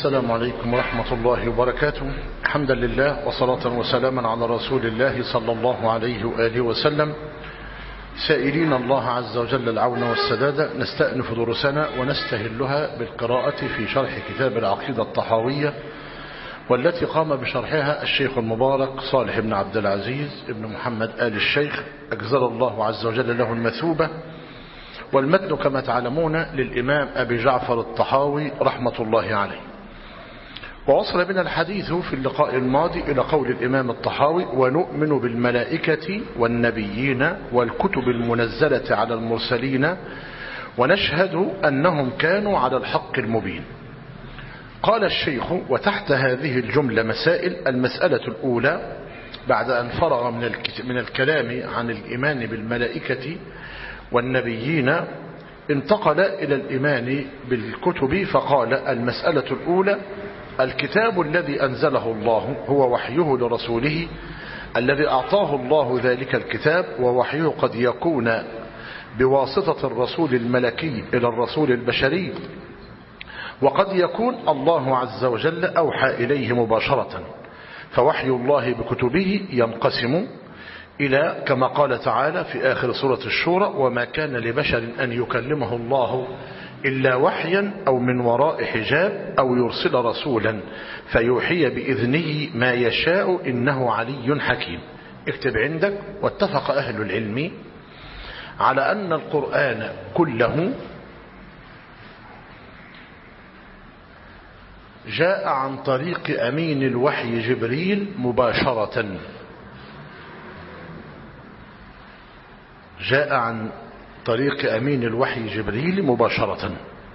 السلام عليكم ورحمة الله وبركاته. حمدا لله وصلاة وسلاما على رسول الله صلى الله عليه وآله وسلم، سائلين الله عز وجل العون والسداد. نستأنف دروسنا ونستهلها بالقراءة في شرح كتاب العقيدة الطحاوية، والتي قام بشرحها الشيخ المبارك صالح بن عبد العزيز بن محمد آل الشيخ، أجزل الله عز وجل له المثوبة. والمتن كما تعلمون للإمام أبي جعفر الطحاوي رحمة الله عليه. ووصل بنا الحديث في اللقاء الماضي إلى قول الإمام الطحاوي: ونؤمن بالملائكة والنبيين والكتب المنزلة على المرسلين ونشهد أنهم كانوا على الحق المبين. قال الشيخ: وتحت هذه الجملة مسائل. المسألة الأولى بعد أن فرغ من الكلام عن الإيمان بالملائكة والنبيين انتقل إلى الإيمان بالكتب، فقال: المسألة الأولى: الكتاب الذي أنزله الله هو وحيه لرسوله الذي أعطاه الله ذلك الكتاب، ووحيه قد يكون بواسطة الرسول الملكي إلى الرسول البشري، وقد يكون الله عز وجل أوحى إليه مباشرة. فوحي الله بكتبه ينقسم إلى كما قال تعالى في آخر سورة الشورى: وما كان لبشر أن يكلمه الله إلا وحيا أو من وراء حجاب أو يرسل رسولا فيوحي بإذنه ما يشاء إنه علي حكيم. اكتب عندك: واتفق أهل العلم على أن القرآن كله جاء عن طريق أمين الوحي جبريل مباشرة. جاء عن طريق أمين الوحي جبريل مباشرة،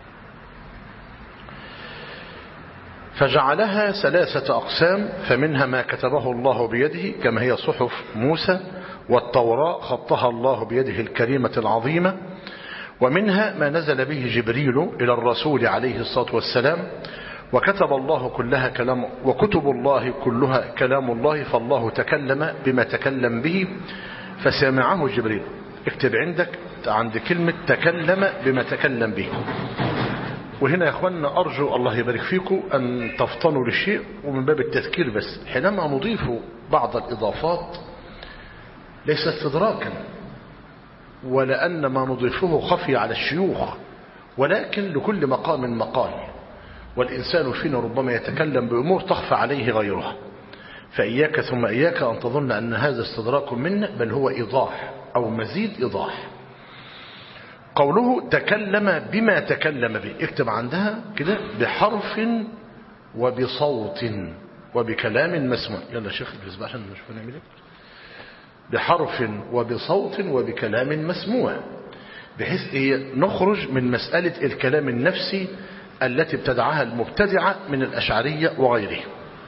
فجعلها 3 أقسام. فمنها ما كتبه الله بيده كما هي صحف موسى، والتوراة خطها الله بيده الكريمة العظيمة. ومنها ما نزل به جبريل إلى الرسول عليه الصلاة والسلام، وكتب الله كلها كلام، وكتب الله كلها كلام الله، فالله تكلم بما تكلم به فسمعه جبريل. اكتب عندك عند كلمة تكلم بما تكلم به. وهنا يا اخوانا أرجو الله يبارك فيكم أن تفطنوا للشيء، ومن باب التذكير بس، حينما نضيف بعض الإضافات ليس استدراكا ولا أن ما نضيفه خفي على الشيوخ، ولكن لكل مقام مقال، والإنسان فينا ربما يتكلم بأمور تخفى عليه غيرها. فإياك ثم إياك أن تظن أن هذا استدراك منا، بل هو إيضاح أو مزيد إيضاح. قوله تكلم بما تكلم به، اكتب عندها كده: بحرف وبصوت وبكلام مسموع. يلا شيخ الجزء بقى عشان نشوف نعمل ايه. بحرف وبصوت وبكلام مسموع، بحيث نخرج من مسألة الكلام النفسي التي ابتدعها المبتدعة من الأشعرية وغيره.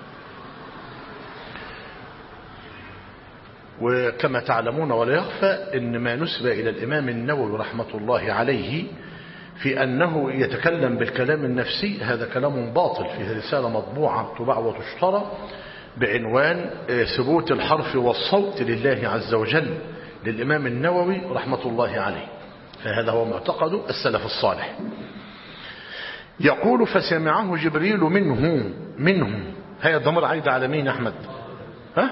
وكما تعلمون ولا يخفى أن ما نسب إلى الإمام النووي رحمة الله عليه في أنه يتكلم بالكلام النفسي، هذا كلام باطل. في رسالة مطبوعة تباع وتشترى بعنوان ثبوت الحرف والصوت لله عز وجل للإمام النووي رحمة الله عليه، فهذا هو معتقد السلف الصالح. يقول: فسمعه جبريل منه. هي الضمير عايدة على مين يا أحمد؟ ها؟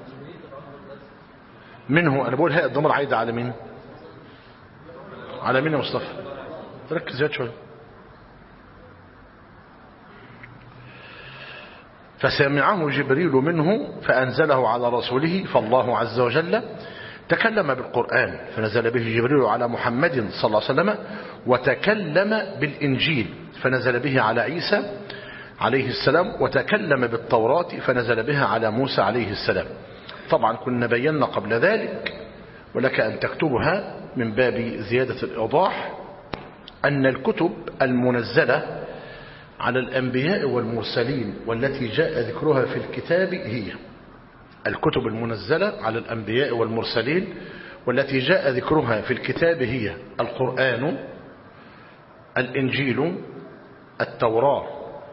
منه. أنا بقول هي الضمير عايدة على مين؟ على مين يا مصطفى؟ ركز زيادة شوية. فسمعه جبريل منه فأنزله على رسوله، فالله عز وجل تكلم بالقرآن فنزل به جبريل على محمد صلى الله عليه وسلم، وتكلم بالإنجيل فنزل به على عيسى عليه السلام، وتكلم بالتوراة فنزل بها على موسى عليه السلام. طبعا كنا بينا قبل ذلك، ولك أن تكتبها من باب زيادة الإيضاح، أن الكتب المنزلة على الأنبياء والمرسلين والتي جاء ذكرها في الكتاب هي الكتب المنزلة على الأنبياء والمرسلين والتي جاء ذكرها في الكتاب هي القرآن، الإنجيل، التوراة،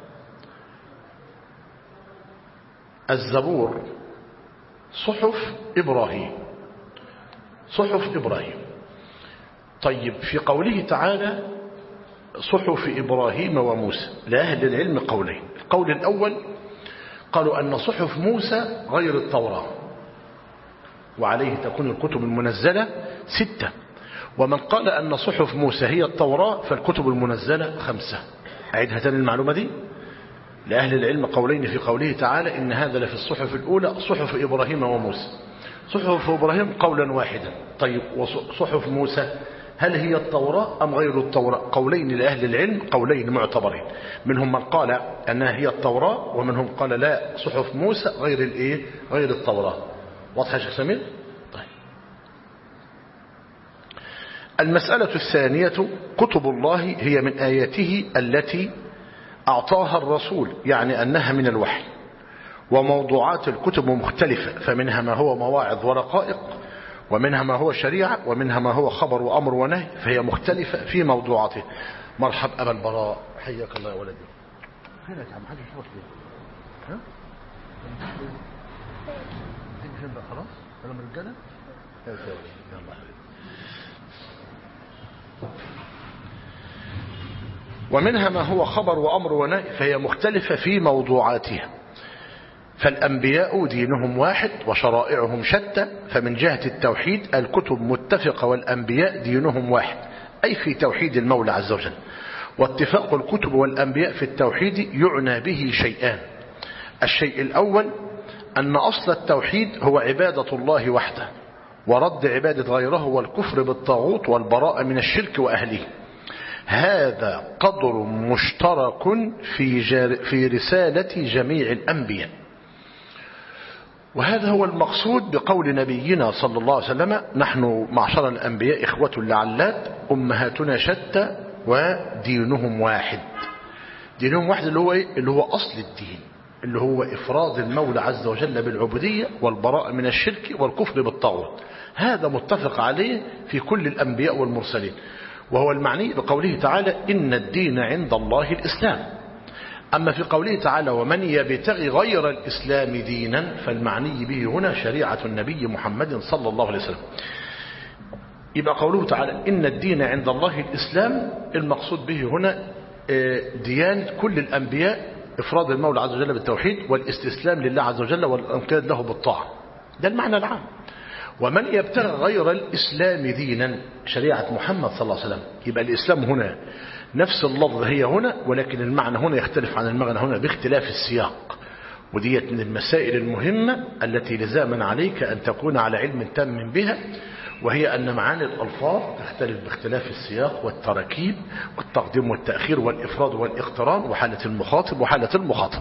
الزبور، صحف إبراهيم. صحف إبراهيم. طيب، في قوله تعالى صحف إبراهيم وموسى، لأهل العلم قولين. القول الأول قالوا أن صحف موسى غير التوراة، وعليه تكون الكتب المنزلة 6. ومن قال أن صحف موسى هي التوراة فالكتب المنزلة 5. أعيدها تاني المعلومة دي. لأهل العلم قولين في قوله تعالى إن هذا لفي الصحف الأولى صحف إبراهيم وموسى. صحف إبراهيم قولا واحدا. طيب وصحف موسى هل هي التوراة أم غير التوراة؟ قولين لأهل العلم، قولين معتبرين، منهم من قال أنها هي التوراة ومنهم قال لا، صحف موسى غير التوراة. واضح يا شيخ سمير؟ طيب. المسألة الثانية كتب الله هي من آياته التي أعطاها الرسول، يعني أنها من الوحي. وموضوعات الكتب مختلفة، فمنها ما هو مواعظ ورقائق، ومنها ما هو شريعة، ومنها ما هو خبر وأمر ونهي، فهي مختلفة في موضوعاته. مرحب أبا البراء، حياك الله يا ولدي. فينك يا عم حاجة شوفك ليه؟ ها؟ تيجي فين بقى خلاص؟ أنا من الرجالة؟ يلا حبيبي. ومنها ما هو خبر وأمر ونهي، فهي مختلفة في موضوعاتها. فالأنبياء دينهم واحد وشرائعهم شتى، فمن جهة التوحيد الكتب متفقة والأنبياء دينهم واحد، أي في توحيد المولى عز وجل. واتفاق الكتب والأنبياء في التوحيد يعنى به شيئان. الشيء الأول أن أصل التوحيد هو عبادة الله وحده، ورد عبادة غيره والكفر بالطاغوت والبراءة من الشرك وأهله. هذا قدر مشترك في رسالة جميع الأنبياء. وهذا هو المقصود بقول نبينا صلى الله عليه وسلم: نحن معشر الأنبياء إخوة لعلات، أمهاتنا شتى ودينهم واحد. دينهم واحد اللي هو أصل الدين، اللي هو إفراد المولى عز وجل بالعبودية والبراءة من الشرك والكفر بالطاغوت. هذا متفق عليه في كل الأنبياء والمرسلين، وهو المعني بقوله تعالى: إن الدين عند الله الإسلام. أما في قوله تعالى: ومن يبتغي غير الإسلام دينا، فالمعني به هنا شريعة النبي محمد صلى الله عليه وسلم. يبقى قوله تعالى: إن الدين عند الله الإسلام، المقصود به هنا ديان كل الأنبياء، إفراد المولى عز وجل بالتوحيد والاستسلام لله عز وجل والانقياد له بالطاعة. ده المعنى العام. ومن يبتغي غير الإسلام دينا، شريعة محمد صلى الله عليه وسلم. يبقى الإسلام هنا نفس اللفظ هي هنا، ولكن المعنى هنا يختلف عن المعنى هنا باختلاف السياق. وديت من المسائل المهمة التي لزاما عليك أن تكون على علم تام بها، وهي أن معاني الألفاظ تختلف باختلاف السياق والتركيب والتقديم والتأخير والإفراد والإقتران وحالة المخاطب وحالة المخاطب.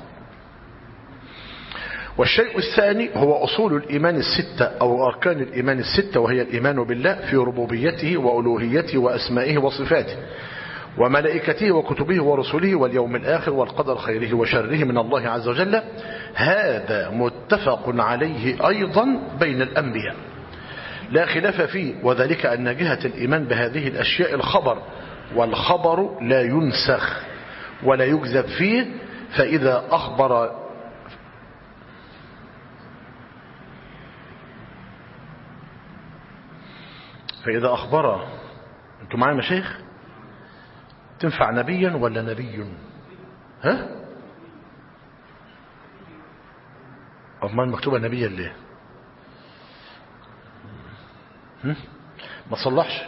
والشيء الثاني هو أصول الإيمان الستة أو أركان الإيمان الستة، وهي الإيمان بالله في ربوبيته وألوهيته وأسمائه وصفاته وملائكته وكتبه ورسله واليوم الآخر والقدر خيره وشره من الله عز وجل. هذا متفق عليه أيضا بين الأنبياء لا خلاف فيه، وذلك أن جهة الإيمان بهذه الأشياء الخبر، والخبر لا ينسخ ولا يكذب فيه. فإذا أخبر أنتم معايا مشايخ؟ تنفع نبيا ولا نبي؟ ها؟ أمان مكتوبة نبيا ليه؟ ما صلحش.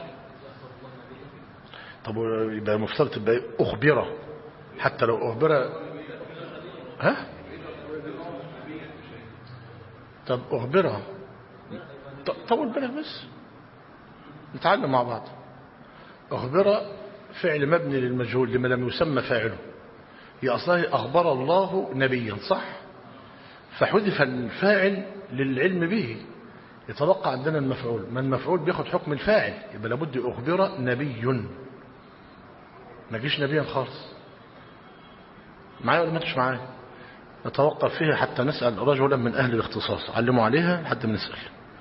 طب يبقى مفترض تبقى أخبره، حتى لو أخبره. ها؟ طب أخبره. طول بالك بس نتعلم مع بعض. أخبره فعل مبني للمجهول لما لم يسمى فاعله. هي أصلا أخبر الله نبيا، صح؟ فحذف الفاعل للعلم به، يتبقى عندنا المفعول. ما المفعول بياخد حكم الفاعل، يبقى لابد أخبر نبي، ما جيش نبيا خالص. معايا ولا ما انتش معايا؟ نتوقف فيها حتى نسأل رجلا من أهل الاختصاص، علموا عليها لحد ما نسأل.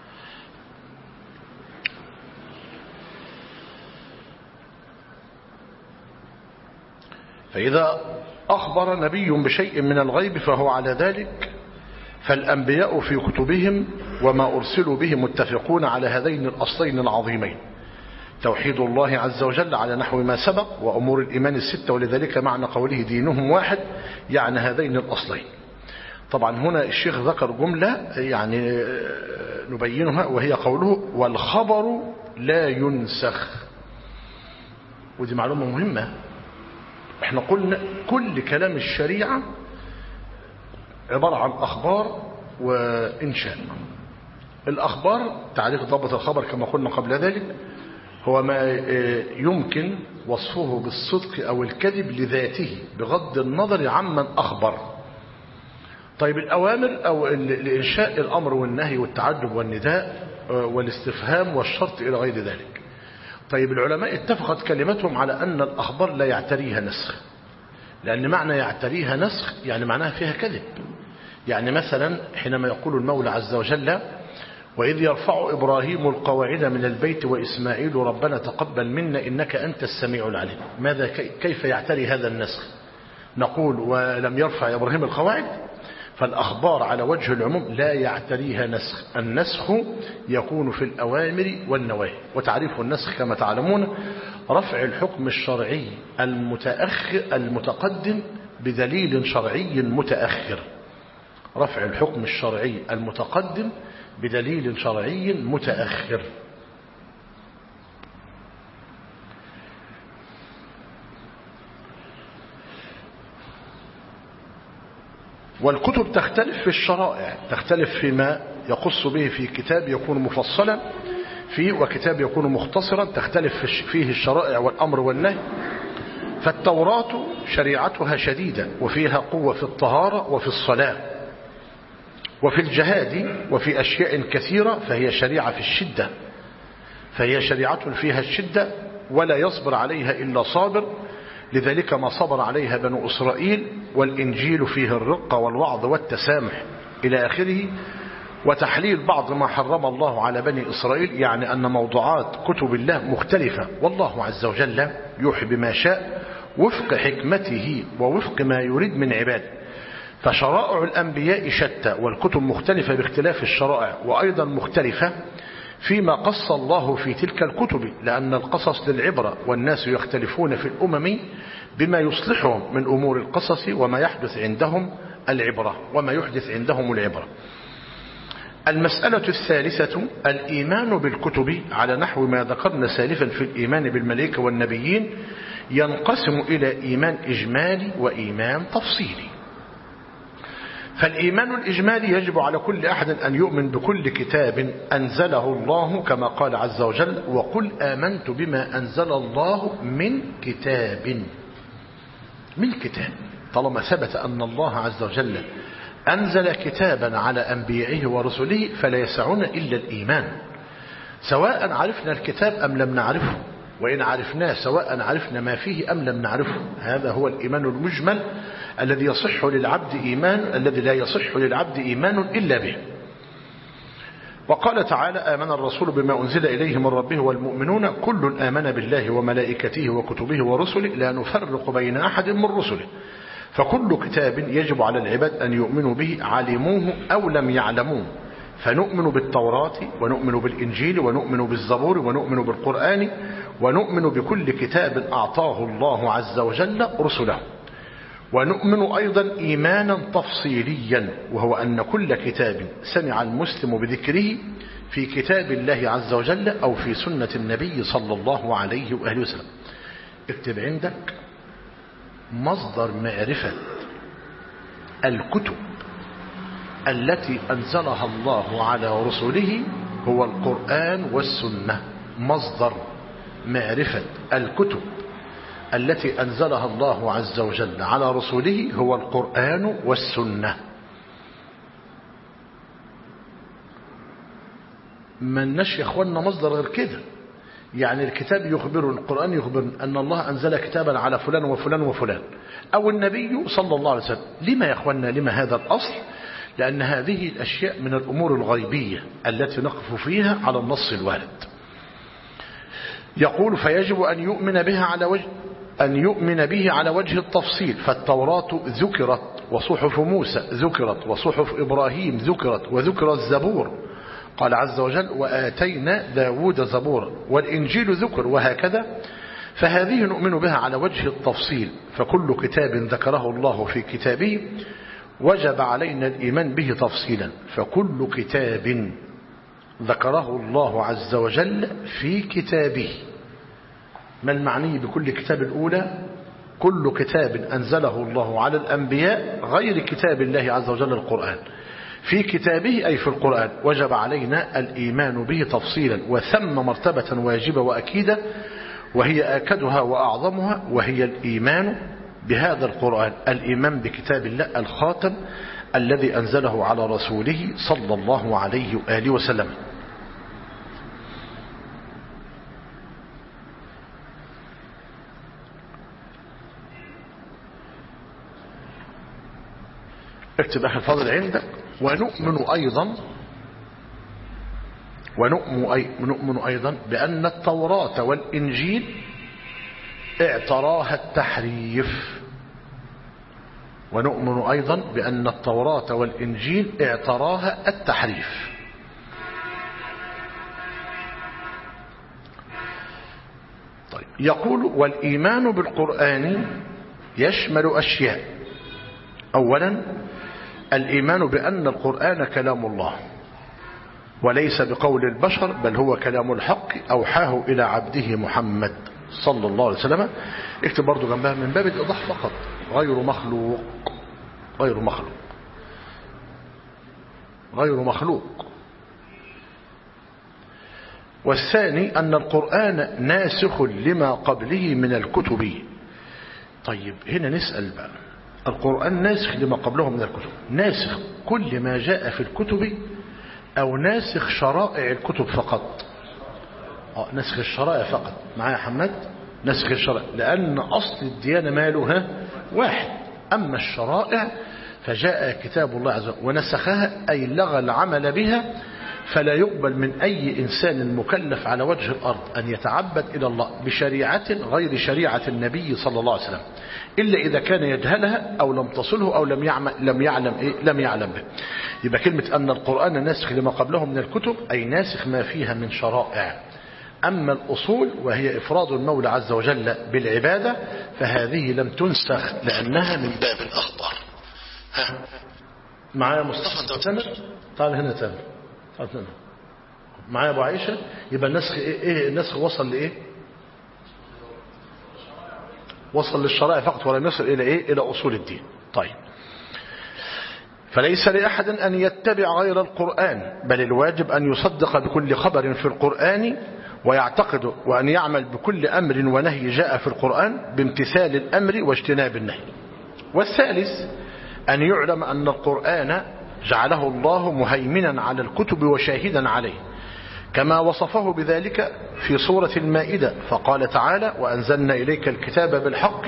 فإذا أخبر نبي بشيء من الغيب فهو على ذلك. فالأنبياء في كتبهم وما أرسلوا به متفقون على هذين الأصلين العظيمين. توحيد الله عز وجل على نحو ما سبق، وأمور الإيمان الستة، ولذلك معنى قوله دينهم واحد يعني هذين الأصلين. طبعا هنا الشيخ ذكر جملة يعني نبينها، وهي قوله والخبر لا ينسخ. ودي معلومة مهمة. احنا قلنا كل كلام الشريعة عبارة عن أخبار وإنشاء. الأخبار تعريف ضبط الخبر كما قلنا قبل ذلك هو ما يمكن وصفه بالصدق أو الكذب لذاته بغض النظر عمن أخبر. طيب الأوامر أو الإنشاء الأمر والنهي والتعجب والنداء والاستفهام والشرط إلى غير ذلك. طيب العلماء اتفقت كلمتهم على أن الأخبار لا يعتريها نسخ، لأن معنى يعتريها نسخ يعني معناها فيها كذب. يعني مثلا حينما يقول المولى عز وجل وإذ يرفع إبراهيم القواعد من البيت وإسماعيل ربنا تقبل منا إنك أنت السميع العليم، ماذا كيف يعتري هذا النسخ؟ نقول ولم يرفع إبراهيم القواعد. فالأخبار على وجه العموم لا يعتريها نسخ. النسخ يكون في الأوامر والنواهي. وتعريف النسخ كما تعلمون رفع الحكم الشرعي المتقدم بدليل شرعي متأخر. رفع الحكم الشرعي المتقدم بدليل شرعي متأخر. والكتب تختلف في الشرائع، تختلف فيما يقص به في كتاب يكون مفصلا فيه وكتاب يكون مختصرا، تختلف فيه الشرائع والأمر والنهي. فالتوراة شريعتها شديدة وفيها قوة في الطهارة وفي الصلاة وفي الجهاد وفي أشياء كثيرة، فهي شريعة في الشدة، فهي شريعة فيها الشدة ولا يصبر عليها إلا صابر. لذلك ما صبر عليها بنو إسرائيل. والإنجيل فيه الرقة والوعظ والتسامح إلى آخره. وتحليل بعض ما حرم الله على بني إسرائيل، يعني أن موضوعات كتب الله مختلفة، والله عز وجل يوحي بما شاء وفق حكمته ووفق ما يريد من عباده. فشرائع الأنبياء شتى، والكتب مختلفة باختلاف الشرائع، وأيضا مختلفة فيما قص الله في تلك الكتب، لأن القصص للعبرة، والناس يختلفون في الأمم بما يصلحهم من أمور القصص وما يحدث عندهم العبرة وما يحدث عندهم العبرة. المسألة الثالثة الإيمان بالكتب على نحو ما ذكرنا سالفا في الإيمان بالملائكة والنبيين، ينقسم إلى إيمان إجمالي وإيمان تفصيلي. فالإيمان الإجمالي يجب على كل أحد أن يؤمن بكل كتاب أنزله الله، كما قال عز وجل وقل آمنت بما أنزل الله من كتاب. من كتاب، طالما ثبت أن الله عز وجل أنزل كتابا على أنبيائه ورسله فلا يسعنا إلا الإيمان، سواء عرفنا الكتاب أم لم نعرفه، وإن عرفناه سواء عرفنا ما فيه أم لم نعرفه. هذا هو الإيمان المجمل الذي يصح للعبد إيمان، الذي لا يصح للعبد إيمان إلا به. وقال تعالى آمن الرسول بما أنزل إليه من ربه والمؤمنون كل آمن بالله وملائكته وكتبه ورسله لا نفرق بين أحد من رسله. فكل كتاب يجب على العباد أن يؤمنوا به علموه أو لم يعلموه. فنؤمن بالتوراة ونؤمن بالإنجيل ونؤمن بالزبور ونؤمن بالقرآن ونؤمن بكل كتاب أعطاه الله عز وجل رسله. ونؤمن أيضا إيمانا تفصيليا، وهو أن كل كتاب سمع المسلم بذكره في كتاب الله عز وجل أو في سنة النبي صلى الله عليه وآله وسلم. اكتب عندك مصدر معرفة الكتب التي أنزلها الله على رسله هو القرآن والسنة. مصدر معرفة الكتب التي أنزلها الله عز وجل على رسوله هو القرآن والسنة. من نشي يا اخوانا مصدر غير كده. يعني الكتاب يخبر، القرآن يخبر أن الله أنزل كتابا على فلان وفلان وفلان، أو النبي صلى الله عليه وسلم. لما يا اخوانا، لما هذا الأصل؟ لأن هذه الأشياء من الأمور الغيبية التي نقف فيها على النص الوارد. يقول فيجب أن يؤمن به على وجه التفصيل. فالتوراة ذكرت، وصحف موسى ذكرت، وصحف إبراهيم ذكرت، وذكر الزبور، قال عز وجل وآتينا داود زبورا والإنجيل ذكر وهكذا، فهذه نؤمن بها على وجه التفصيل، فكل كتاب ذكره الله في كتابه وجب علينا الإيمان به تفصيلا، فكل كتاب ذكره الله عز وجل في كتابه. ما المعني بكل كتاب؟ الأولى كل كتاب أنزله الله على الأنبياء غير كتاب الله عز وجل القرآن، في كتابه أي في القرآن وجب علينا الإيمان به تفصيلا، وثم مرتبة واجبة وأكيدة وهي آكدها وأعظمها، وهي الإيمان بهذا القرآن، الإيمان بكتاب الله الخاتم الذي أنزله على رسوله صلى الله عليه وآله وسلم. اكتب أخي الفاضل عندك. ونؤمن أيضا بأن التوراة والإنجيل اعتراها التحريف. ونؤمن أيضا بأن التوراة والإنجيل اعتراها التحريف. طيب، يقول والإيمان بالقرآن يشمل أشياء. أولا الإيمان بأن القرآن كلام الله وليس بقول البشر، بل هو كلام الحق أوحاه إلى عبده محمد صلى الله عليه وسلم. اكتب برضو جنبها من باب الإيضاح فقط، غير مخلوق. غير مخلوق، غير مخلوق. والثاني أن القرآن ناسخ لما قبله من الكتب. طيب هنا نسأل بقى، القرآن ناسخ لما قبله من الكتب، ناسخ كل ما جاء في الكتب أو ناسخ شرائع الكتب فقط؟ ناسخ الشرائع فقط. معايا حمد؟ ناسخ الشرائع، لأن أصل الديانة مالها واحد، أما الشرائع فجاء كتاب الله عز وجل ونسخها، أي لغى العمل بها، فلا يقبل من أي إنسان مكلف على وجه الأرض أن يتعبد إلى الله بشريعة غير شريعة النبي صلى الله عليه وسلم، إلا إذا كان يجهلها أو لم تصله أو لم يعلم به. يبقى كلمة أن القرآن ناسخ لما قبله من الكتب أي ناسخ ما فيها من شرائع. أما الأصول وهي إفراد المولى عز وجل بالعبادة فهذه لم تنسخ لأنها من باب الأخطر. معايا مصطفى تامر؟ تعال هنا تامر. معايا أبو عائشة. يبقى النسخ إيه؟ النسخ وصل لإيه؟ وصل للشرائع فقط ولم يصل إلى إيه؟ إلى أصول الدين. طيب، فليس لأحد أن يتبع غير القرآن، بل الواجب أن يصدق بكل خبر في القرآن ويعتقد، وأن يعمل بكل أمر ونهي جاء في القرآن بامتثال الأمر واجتناب النهي. والثالث أن يعلم أن القرآن جعله الله مهيمنا على الكتب وشاهدا عليه، كما وصفه بذلك في سورة المائدة، فقال تعالى وأنزلنا إليك الكتاب بالحق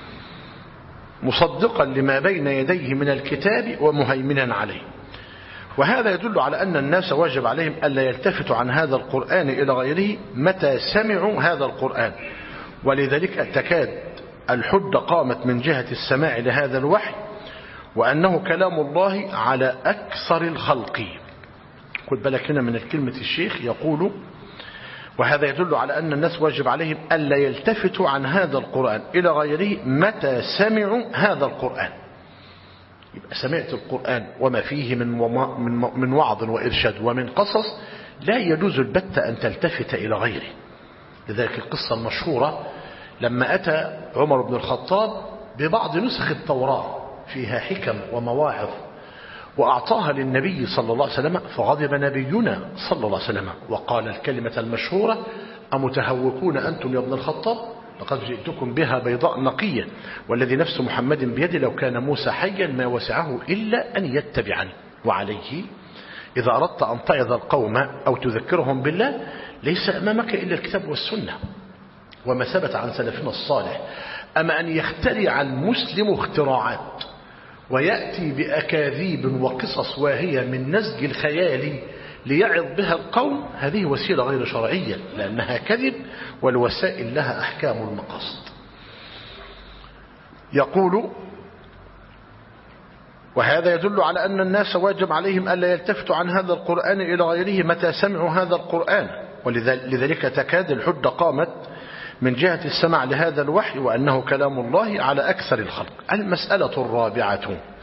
مصدقا لما بين يديه من الكتاب ومهيمنا عليه. وهذا يدل على أن الناس واجب عليهم ألا يلتفتوا عن هذا القرآن إلى غيره متى سمعوا هذا القرآن، ولذلك تكاد الحجة قامت من جهة السماع لهذا الوحي وأنه كلام الله على أكثر الخلق. خد بالك هنا من كلمة الشيخ يقول وهذا يدل على أن الناس واجب عليهم ألا يلتفتوا عن هذا القرآن إلى غيره متى سمعوا هذا القرآن. يبقى سمعت القرآن وما فيه من وعظ وإرشاد ومن قصص، لا يجوز البتة أن تلتفت إلى غيره. لذلك القصة المشهورة لما أتى عمر بن الخطاب ببعض نسخ التوراة فيها حكم ومواعظ وأعطاها للنبي صلى الله عليه وسلم، فغضب نبينا صلى الله عليه وسلم وقال الكلمة المشهورة أمتهوكون أنتم يا ابن الخطاب، لقد جئتكم بها بيضاء نقية والذي نفس محمد بيده لو كان موسى حيا ما وسعه إلا أن يتبعني. وعليه إذا أردت أن تعظ القوم أو تذكرهم بالله ليس أمامك إلا الكتاب والسنة وما ثبت عن سلفنا الصالح. أما أن يخترع المسلم اختراعات ويأتي بأكاذيب وقصص واهية من نسج الخيال ليعظ بها القوم، هذه وسيلة غير شرعية لأنها كذب، والوسائل لها أحكام المقاصد. يقول وهذا يدل على أن الناس واجب عليهم ألا يلتفتوا عن هذا القرآن إلى غيره متى سمعوا هذا القرآن، ولذلك تكاد الحجة قامت من جهة السماع لهذا الوحي وأنه كلام الله على أكثر الخلق. المسألة الرابعة: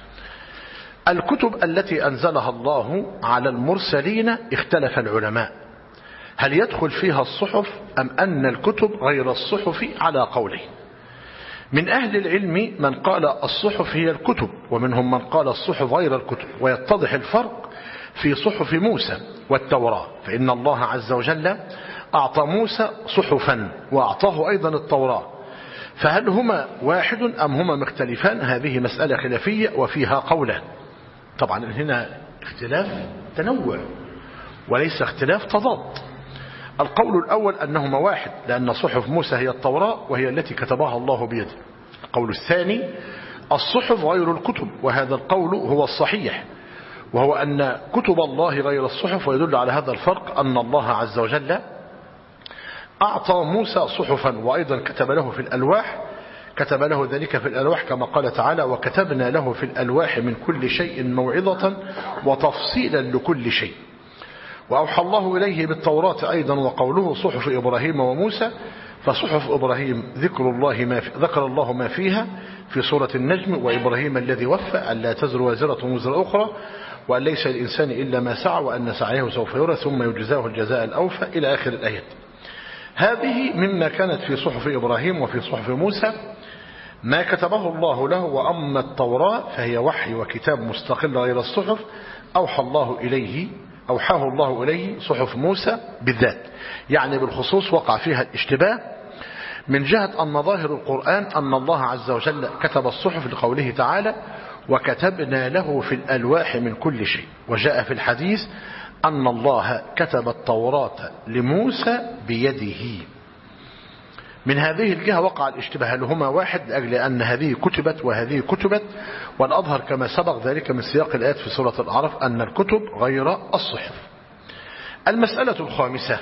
الكتب التي أنزلها الله على المرسلين اختلف العلماء هل يدخل فيها الصحف أم أن الكتب غير الصحف على قوله. من أهل العلم من قال الصحف هي الكتب، ومنهم من قال الصحف غير الكتب، ويتضح الفرق في صحف موسى والتوراة، فإن الله عز وجل أعطى موسى صحفا وأعطاه أيضا التوراة، فهل هما واحد أم هما مختلفان؟ هذه مسألة خلافية وفيها قولان. طبعا هنا اختلاف تنوع وليس اختلاف تضاد. القول الأول أنهما واحد، لأن صحف موسى هي التوراة وهي التي كتبها الله بيده. القول الثاني: الصحف غير الكتب، وهذا القول هو الصحيح، وهو أن كتب الله غير الصحف، ويدل على هذا الفرق أن الله عز وجل أعطى موسى صحفا وأيضا كتب له في الألواح، كتب له ذلك في الألواح كما قال تعالى: وكتبنا له في الألواح من كل شيء موعظة وتفصيلا لكل شيء. وأوحى الله إليه بالتوراة أيضا، وقوله صحف إبراهيم وموسى، فصحف إبراهيم ذكر الله ما فيها في سورة النجم: وإبراهيم الذي وفى أن لا تزر وازرة وزر أخرى وأن ليس الإنسان إلا ما سعى وأن سعيه سوف يرى ثم يجزاه الجزاء الأوفى إلى آخر الآيات. هذه مما كانت في صحف إبراهيم وفي صحف موسى ما كتبه الله له. وأما التوراة فهي وحي وكتاب مستقل غير الصحف أوحاه الله إليه صحف موسى بالذات، يعني بالخصوص وقع فيها الاشتباه من جهة أن ظاهر القرآن أن الله عز وجل كتب الصحف لقوله تعالى: وكتبنا له في الألواح من كل شيء. وجاء في الحديث أن الله كتب التوراة لموسى بيده. من هذه الجهة وقع الاشتباه هل هما واحد، لأجل أن هذه كتبت وهذه كتبت، والأظهر كما سبق ذلك من سياق الآيات في سورة الأعراف أن الكتب غير الصحف. المسألة الخامسة: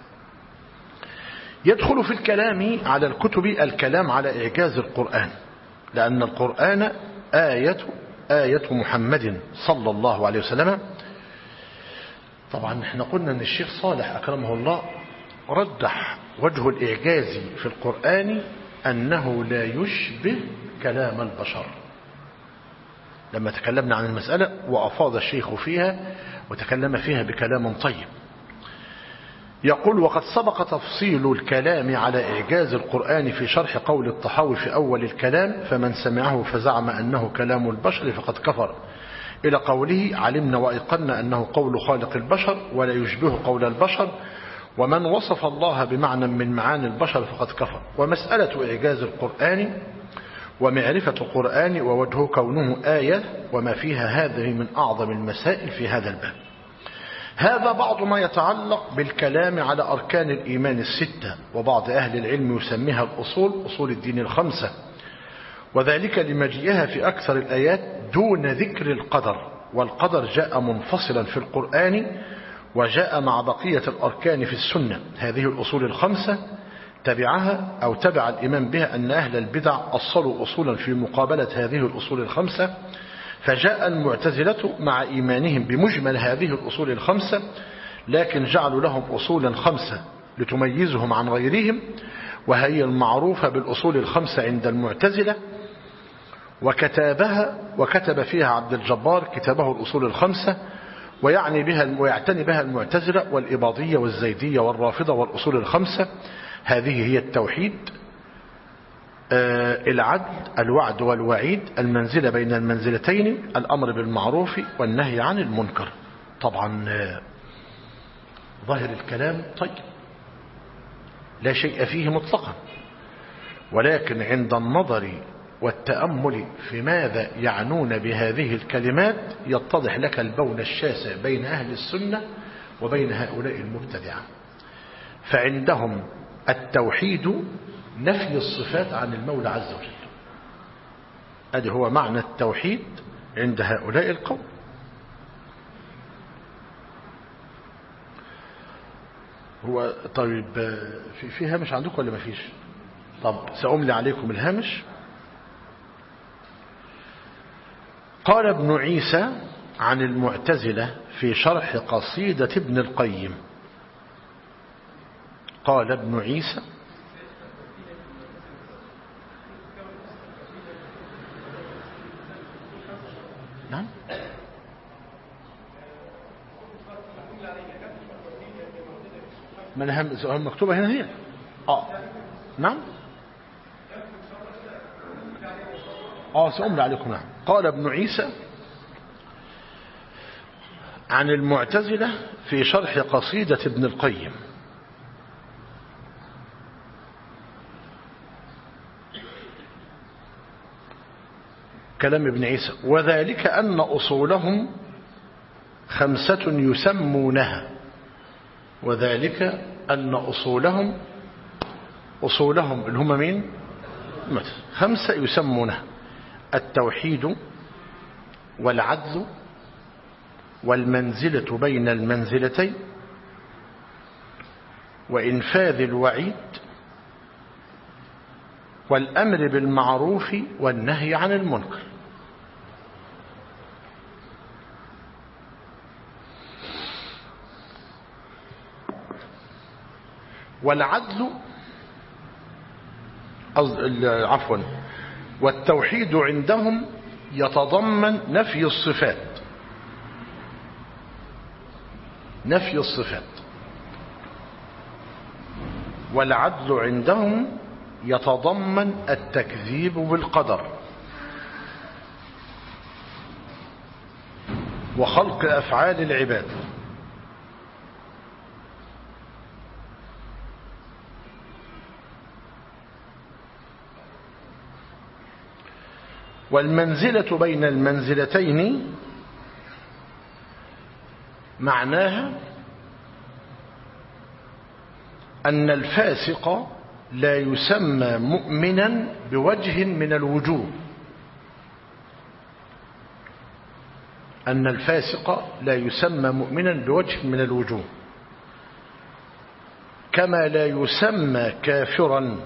يدخل في الكلام على الكتب الكلام على إعجاز القرآن، لأن القرآن آية محمد صلى الله عليه وسلم. طبعا احنا قلنا أن الشيخ صالح أكرمه الله رجح وجه الإعجاز في القرآن أنه لا يشبه كلام البشر، لما تكلمنا عن المسألة وأفاض الشيخ فيها وتكلم فيها بكلام طيب. يقول: وقد سبق تفصيل الكلام على إعجاز القرآن في شرح قول الطحاوي في أول الكلام: فمن سمعه فزعم أنه كلام البشر فقد كفر، إلى قوله: علمنا وأيقنا أنه قول خالق البشر ولا يشبه قول البشر، ومن وصف الله بمعنى من معاني البشر فقد كفر. ومسألة إعجاز القرآن ومعرفة القرآن ووجه كونه آية وما فيها هذه من أعظم المسائل في هذا الباب. هذا بعض ما يتعلق بالكلام على أركان الإيمان الستة، وبعض أهل العلم يسميها الأصول، أصول الدين الخمسة، وذلك لمجيئها في أكثر الآيات دون ذكر القدر. والقدر جاء منفصلا في القرآن وجاء مع بقية الأركان في السنة. هذه الأصول الخمسة تبع الإمام بها أن أهل البدع أصلوا أصولا في مقابلة هذه الأصول الخمسة، فجاء المعتزلة مع إيمانهم بمجمل هذه الأصول الخمسة، لكن جعلوا لهم أصولا خمسة لتميزهم عن غيرهم، وهي المعروفة بالأصول الخمسة عند المعتزلة، وكتب فيها عبد الجبار كتابه الأصول الخمسة، ويعتني بها المعتزلة والإباضية والزيدية والرافضة. والأصول الخمسة هذه هي التوحيد، العدل، الوعد والوعيد، المنزلة بين المنزلتين، الأمر بالمعروف والنهي عن المنكر. طبعا ظاهر الكلام طيب لا شيء فيه مطلقا، ولكن عند النظر والتأمل في ماذا يعنون بهذه الكلمات يتضح لك البون الشاسع بين أهل السنة وبين هؤلاء المبتدعة. فعندهم التوحيد نفي الصفات عن المولى عز وجل، هذا هو معنى التوحيد عند هؤلاء القوم. هو طيب في هامش عندكم ولا ما فيش؟ طب سأملي عليكم الهامش. قال ابن عيسى عن المعتزلة في شرح قصيدة ابن القيم. قال ابن عيسى نعم من هم مكتوبة هنا هي نعم سأملى عليكم. نعم. قال ابن عيسى عن المعتزلة في شرح قصيدة ابن القيم. كلام ابن عيسى: وذلك أن أصولهم 5 يسمونها. وذلك أن أصولهم اللي هم مين؟ 5 يسمونها: التوحيد والعدل والمنزلة بين المنزلتين وإنفاذ الوعيد والأمر بالمعروف والنهي عن المنكر. والعدل والتوحيد عندهم يتضمن نفي الصفات. والعدل عندهم يتضمن التكذيب بالقدر وخلق أفعال العباد. والمنزلة بين المنزلتين معناها أن الفاسق لا يسمى مؤمنا بوجه من الوجوه. أن الفاسق لا يسمى مؤمنا بوجه من الوجوه، كما لا يسمى كافرا.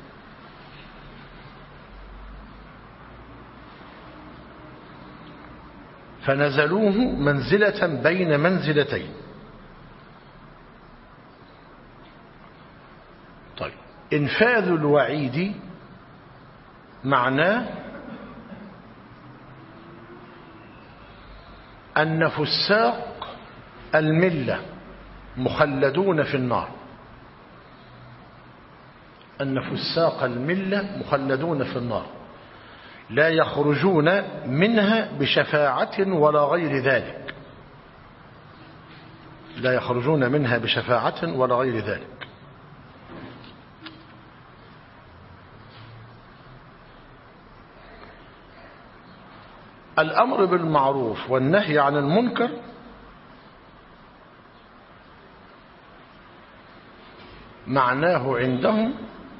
فنزلوه منزلة بين منزلتين. طيب، إنفاذ الوعيد معناه أن فساق الملة مخلدون في النار. أن فساق الملة مخلدون في النار لا يخرجون منها بشفاعة ولا غير ذلك. لا يخرجون منها بشفاعة ولا غير ذلك. الأمر بالمعروف والنهي عن المنكر معناه عندهم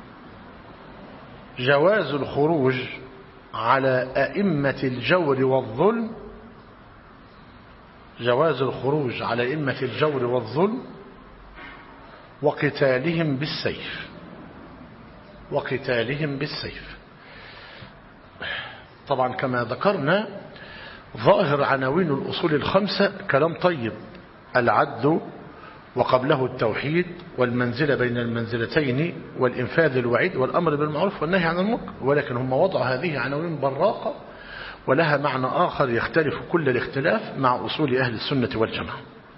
جواز الخروج على أئمة الجور والظلم. جواز الخروج على أئمة الجور والظلم وقتالهم بالسيف. طبعا كما ذكرنا ظاهر عناوين الأصول 5 كلام طيب: العدل وقبله التوحيد والمنزلة بين المنزلتين والإنفاذ الوعيد والأمر بالمعروف والنهي عن المنكر. ولكن هم وضعوا هذه عناوين براقة ولها معنى آخر يختلف كل الاختلاف مع أصول أهل السنة والجماعة.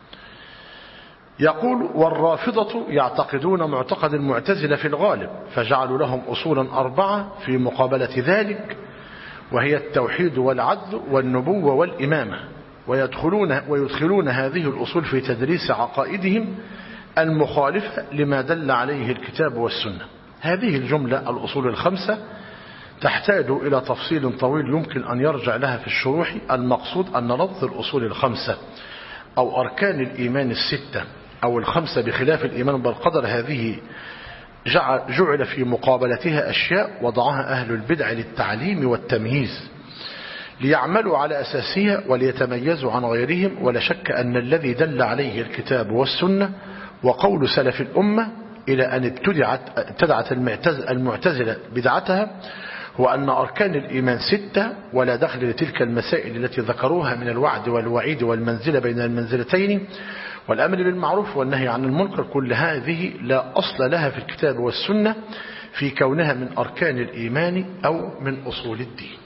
يقول: والرافضة يعتقدون معتقد المعتزلة في الغالب، فجعلوا لهم أصولا 4 في مقابلة ذلك، وهي التوحيد والعدل والنبوة والإمامة، ويدخلون هذه الأصول في تدريس عقائدهم المخالفة لما دل عليه الكتاب والسنة. هذه الجملة الأصول 5 تحتاج إلى تفصيل طويل يمكن أن يرجع لها في الشروح. المقصود أن لفظ الأصول 5 أو أركان الإيمان 6 أو 5 بخلاف الإيمان بالقدر هذه جعل في مقابلتها أشياء وضعها أهل البدع للتعليم والتمييز ليعملوا على أساسها وليتميزوا عن غيرهم. ولا شك أن الذي دل عليه الكتاب والسنة وقول سلف الأمة إلى أن ابتدعت المعتزلة بدعتها هو أن أركان الإيمان 6 ولا دخل لتلك المسائل التي ذكروها من الوعد والوعيد والمنزلة بين المنزلتين والأمر بالمعروف والنهي عن المنكر. كل هذه لا أصل لها في الكتاب والسنة في كونها من أركان الإيمان أو من أصول الدين.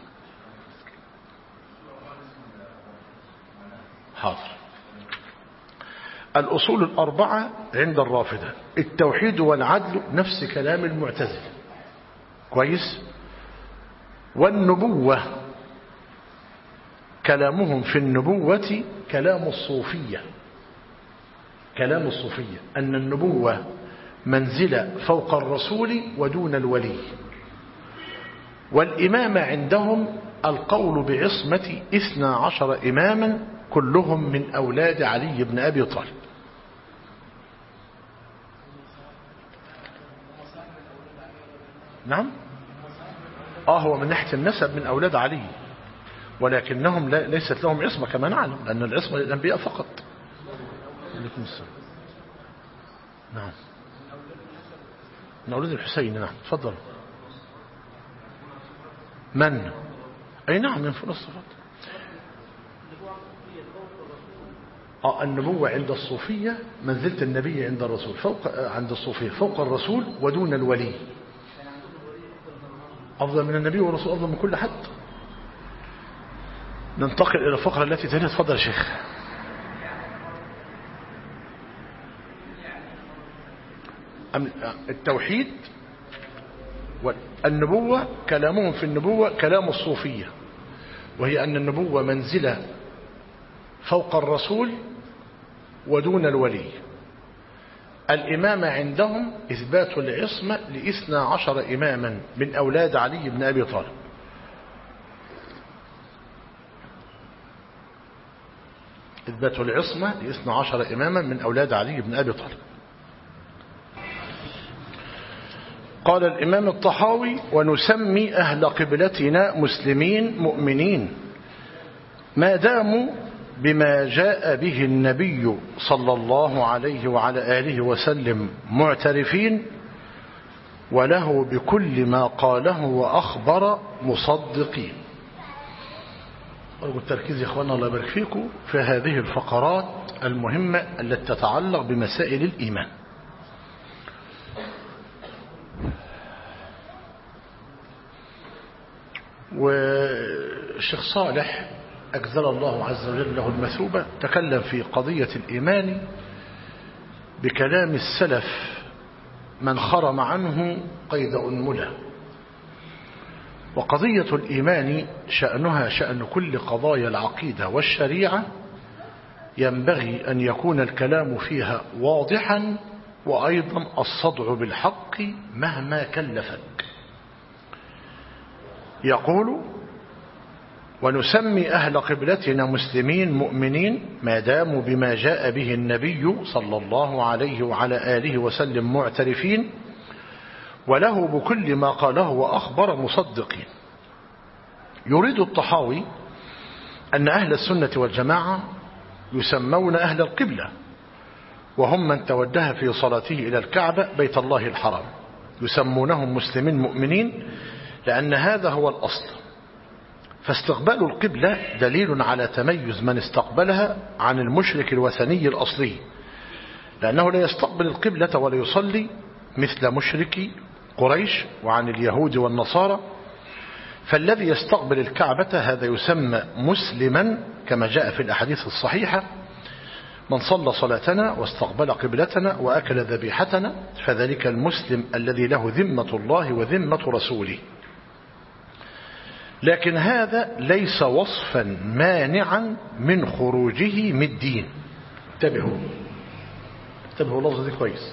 حاضر. الأصول الأربعة عند الرافضة: التوحيد والعدل، نفس كلام المعتزلة، كويس. والنبوة، كلامهم في النبوة كلام الصوفية، كلام الصوفية أن النبوة منزلة فوق الرسول ودون الولي. والإمامة عندهم القول بعصمة 12 إماما كلهم من أولاد علي بن أبي طالب. نعم، هو من ناحية النسب من أولاد علي، ولكنهم ليست لهم عصمة كما نعلم، لأن العصمة للأنبياء فقط. عليكم السلام. نعم، من أولاد الحسين. نعم، تفضل. من؟ أي نعم، من فوق الصفات. النبوة عند الصوفية منزلة النبي عند الرسول، عند الصوفية فوق الرسول ودون الولي، أفضل من النبي والرسول، أفضل من كل حد. ننتقل إلى الفقرة التي تليها. تفضل يا شيخ. التوحيد والنبوة، كلامهم في النبوة كلام الصوفية، وهي أن النبوة منزلة فوق الرسول ودون الولي. الإمامة عندهم إثبات العصمة ل12 إماما من أولاد علي بن أبي طالب. إثبات العصمة ل12 إماما من أولاد علي بن أبي طالب. قال الإمام الطحاوي: ونسمي أهل قبلتنا مسلمين مؤمنين ما داموا بما جاء به النبي صلى الله عليه وعلى آله وسلم معترفين، وله بكل ما قاله وأخبر مصدقين. أرجو التركيز يا إخوانا، الله يبارك فيكم، في هذه الفقرات المهمة التي تتعلق بمسائل الإيمان. والشيخ صالح أجزل الله عز وجل له المثوبة تكلم في قضية الإيمان بكلام السلف من خرم عنه قيد أنملة. وقضية الإيمان شأنها شأن كل قضايا العقيدة والشريعة، ينبغي أن يكون الكلام فيها واضحا، وأيضا الصدع بالحق مهما كلفك. يقول: ونسمي أهل قبلتنا مسلمين مؤمنين ما داموا بما جاء به النبي صلى الله عليه وعلى آله وسلم معترفين، وله بكل ما قاله وأخبر مصدقين. يريد الطحاوي أن أهل السنة والجماعة يسمون أهل القبلة، وهم من توجه في صلاته إلى الكعبة بيت الله الحرام، يسمونهم مسلمين مؤمنين لأن هذا هو الأصل. فاستقبال القبلة دليل على تميز من استقبلها عن المشرك الوثني الأصلي، لأنه لا يستقبل القبلة ولا يصلي مثل مشركي قريش وعن اليهود والنصارى. فالذي يستقبل الكعبة هذا يسمى مسلما، كما جاء في الأحاديث الصحيحة: من صلى صلاتنا واستقبل قبلتنا وأكل ذبيحتنا فذلك المسلم الذي له ذمة الله وذمة رسوله. لكن هذا ليس وصفا مانعا من خروجه من الدين. انتبهوا اللفظ دي كويس.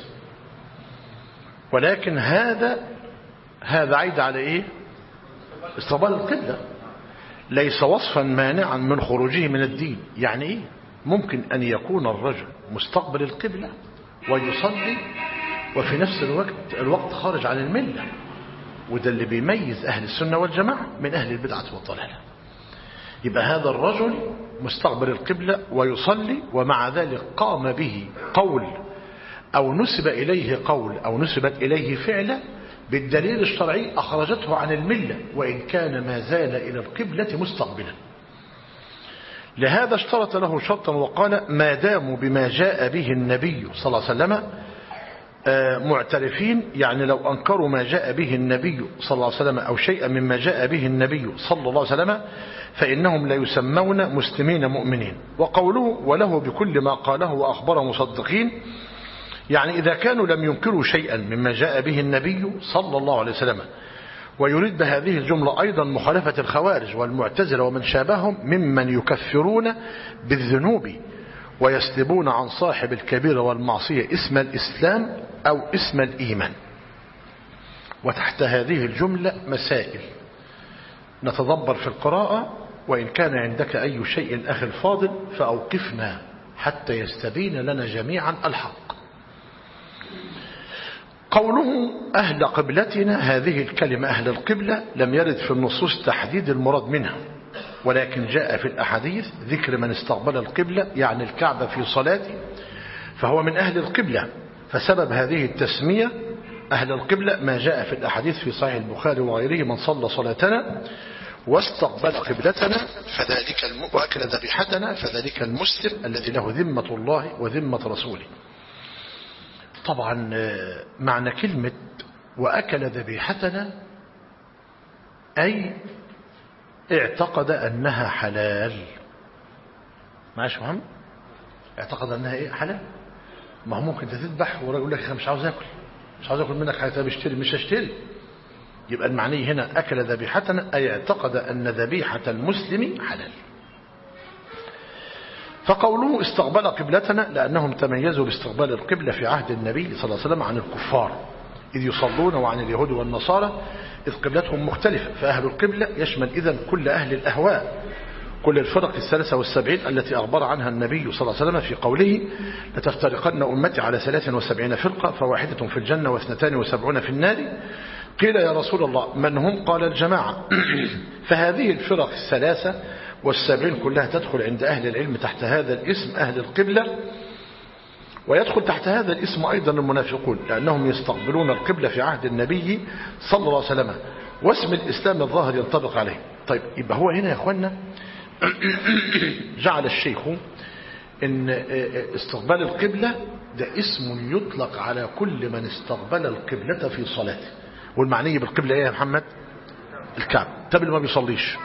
ولكن هذا عيد على ايه؟ استقبال القبلة. ليس وصفا مانعا من خروجه من الدين. يعني ايه؟ ممكن ان يكون الرجل مستقبل القبلة ويصلي وفي نفس الوقت خارج عن الملة، وده اللي بيميز أهل السنة والجماعة من أهل البدعة والضلالة. يبقى هذا الرجل مستقبل القبلة ويصلي، ومع ذلك قام به قول أو نسب إليه قول أو نسبت إليه فعلة بالدليل الشرعي أخرجته عن الملة وإن كان ما زال إلى القبلة مستقبلا. لهذا اشترط له شرطا وقال ما داموا بما جاء به النبي صلى الله عليه وسلم معترفين، يعني لو أنكروا ما جاء به النبي صلى الله عليه وسلم أو شيئا مما جاء به النبي صلى الله عليه وسلم فإنهم لا يسمون مسلمين مؤمنين. وقوله وله بكل ما قاله وأخبره مصدقين، يعني إذا كانوا لم ينكروا شيئا مما جاء به النبي صلى الله عليه وسلم. ويريد بهذه الجملة أيضا مخالفة الخوارج والمعتزلة ومن شابههم ممن يكفرون بالذنوب ويسلبون عن صاحب الكبيرة والمعصية اسم الإسلام أو اسم الإيمان. وتحت هذه الجملة مسائل نتدبر في القراءة، وإن كان عندك أي شيء أخي الفاضل فأوقفنا حتى يستبين لنا جميعا الحق. قوله أهل قبلتنا، هذه الكلمة أهل القبلة لم يرد في النصوص تحديد المراد منها، ولكن جاء في الأحاديث ذكر من استقبل القبلة يعني الكعبة في صلاته فهو من أهل القبلة. فسبب هذه التسمية أهل القبلة ما جاء في الأحاديث في صحيح البخاري وغيره من صلى صلاتنا واستقبل قبلتنا فذلك وأكل ذبيحتنا فذلك المسلم الذي له ذمة الله وذمة رسوله. طبعا معنى كلمة وأكل ذبيحتنا أي اعتقد أنها حلال. معاش فهم؟ اعتقد أنها إيه؟ حلال. ما هو ممكن تذبح ورجل يقول لك مش عاوز أكل منك حتى بشتري مش هشتري. يبقى المعني هنا أكل ذبيحتنا أي اعتقد أن ذبيحة المسلم حلال. فقوله استقبل قبلتنا لأنهم تميزوا باستقبال القبلة في عهد النبي صلى الله عليه وسلم عن الكفار إذ يصلون، وعن اليهود والنصارى إذ قبلتهم مختلفة. فأهل القبلة يشمل إذن كل أهل الأهواء، كل الفرق 73 التي أخبر عنها النبي صلى الله عليه وسلم في قوله لتفترقن أمتي على 73 فرقة فواحدة في الجنة و72 في النار. قيل يا رسول الله من هم؟ قال الجماعة. فهذه الفرق 73 كلها تدخل عند أهل العلم تحت هذا الاسم أهل القبلة، ويدخل تحت هذا الاسم أيضا المنافقون لأنهم يستقبلون القبلة في عهد النبي صلى الله عليه وسلم، واسم الإسلام الظاهر ينطبق عليه. طيب يبقى هو هنا يا أخوانا جعل الشيخ إن استقبال القبلة ده اسم يطلق على كل من استقبل القبلة في صلاته. والمعنية بالقبلة ايه يا محمد؟ الكعب. طب اللي ما بيصليش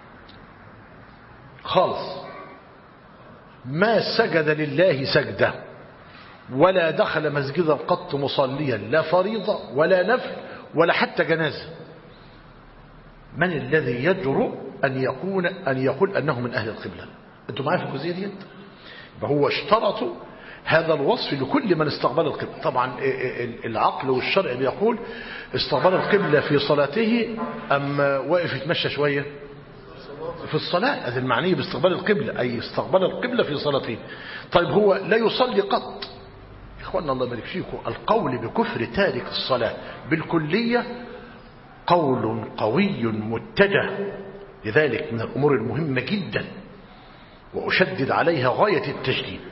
خالص، ما سجد لله سجدة ولا دخل مسجدا قط مصليا لا فريضة ولا نفل ولا حتى جنازة، من الذي يجرؤ أن يقول أنه من أهل القبلة؟ أنتم معايا في الجزئية دي؟ فهو اشترطوا هذا الوصف لكل من استقبل القبلة. طبعا العقل والشرع بيقول استقبل القبلة في صلاته أم واقف يتمشى شوية في الصلاة، هذا المعنيه باستقبال القبلة أي استقبل القبلة في صلاته. طيب هو لا يصلي قط. إخواننا الله يبارك فيكم، القول بكفر تارك الصلاة بالكلية قول قوي متجه، لذلك من الأمور المهمة جدا وأشدد عليها غاية التشديد.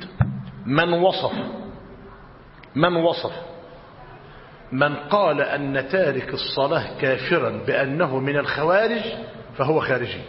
من قال أن تارك الصلاة كافرا بأنه من الخوارج فهو خارجي،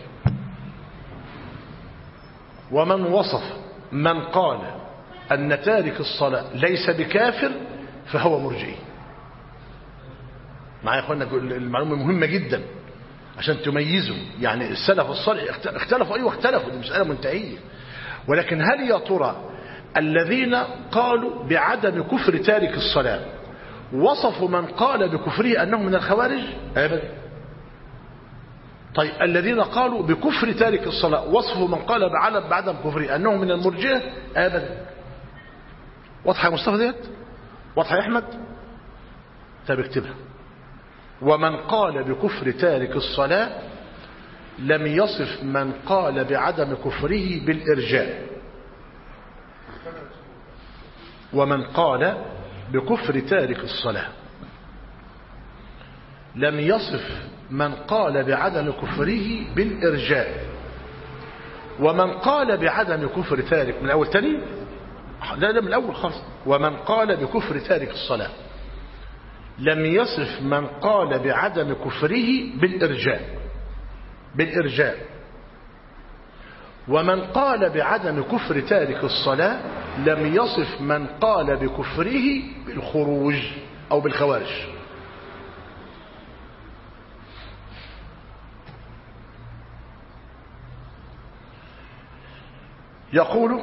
من قال أن تارك الصلاة ليس بكافر فهو مرجئي. معايا يا أخوانا المعلومة مهمة جدا عشان تميزوا، يعني السلف الصالح اختلفوا، أيوة اختلفوا، دي مسألة منتهية، ولكن هل يا ترى الذين قالوا بعدم كفر تارك الصلاة وصفوا من قال بكفره أنه من الخوارج؟ أبدا. طيب الذين قالوا بكفر تارك الصلاة وصفوا من قال بعدم كفره أنه من المرجئة؟ أبدا. واضحة يا مصطفى ديت؟ واضحة يا أحمد؟ طيب اكتبها. ومن قال بكفر تارك الصلاة لم يصف من قال بعدم كفره بالإرجاء. ومن قال بكفر تارك الصلاة لم يصف من قال بعدم كفره بالإرجاء. ومن قال بعدم كفر تارك من الأول تاني، لا من الأول خالص. ومن قال بكفر تارك الصلاة لم يصف من قال بعدم كفره بالإرجاء. ومن قال بعدم كفر تارك الصلاة لم يصف من قال بكفره بالخروج أو بالخوارج. يقول: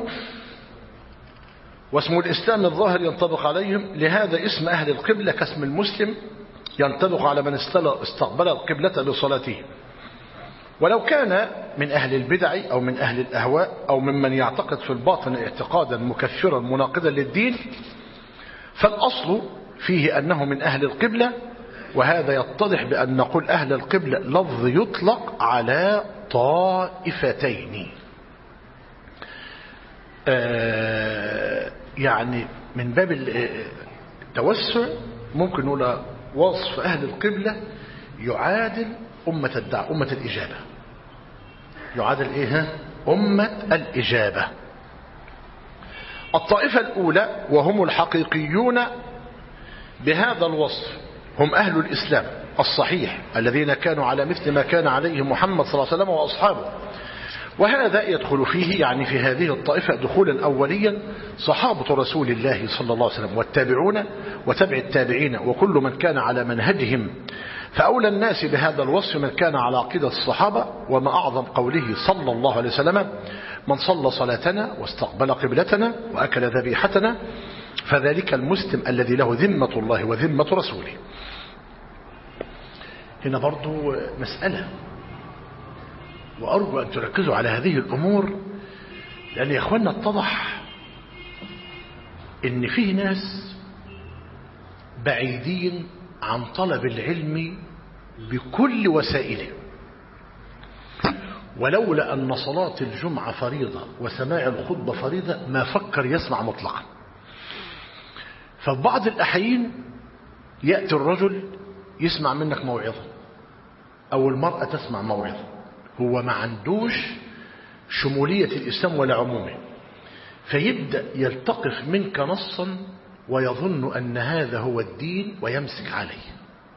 واسم الإسلام الظاهر ينطبق عليهم، لهذا اسم أهل القبلة كاسم المسلم ينطبق على من استقبل القبلة بصلاته. ولو كان من أهل البدع أو من أهل الأهواء أو ممن يعتقد في الباطن اعتقادا مكفرا مناقضا للدين، فالأصل فيه أنه من أهل القبلة. وهذا يتضح بأن نقول أهل القبلة لفظ يطلق على طائفتين. يعني من باب التوسع ممكن نقول وصف أهل القبلة يعادل أمة الإجابة. يعادل إيه؟ أمة الإجابة. الطائفة الأولى وهم الحقيقيون بهذا الوصف هم أهل الإسلام الصحيح الذين كانوا على مثل ما كان عليه محمد صلى الله عليه وسلم وأصحابه. وهذا يدخل فيه يعني في هذه الطائفة دخولا أوليا صحابة رسول الله صلى الله عليه وسلم والتابعون وتبع التابعين وكل من كان على منهجهم. فأولى الناس بهذا الوصف من كان على عقيدة الصحابة. وما أعظم قوله صلى الله عليه وسلم: من صلى صلاتنا واستقبل قبلتنا وأكل ذبيحتنا فذلك المسلم الذي له ذمة الله وذمة رسوله. هنا برضو مسألة، وأرجو أن تركزوا على هذه الأمور، لأن يا أخوانا اتضح إن فيه ناس بعيدين عن طلب العلم بكل وسائله. ولولا أن صلاة الجمعة فريضة وسماع الخطبة فريضة ما فكر يسمع مطلقا. ففي بعض الأحيان يأتي الرجل يسمع منك موعظة أو المرأة تسمع موعظة، هو ما عندوش شمولية الإسلام ولا عمومه، فيبدأ يلتقف منك نصا ويظن أن هذا هو الدين ويمسك عليه.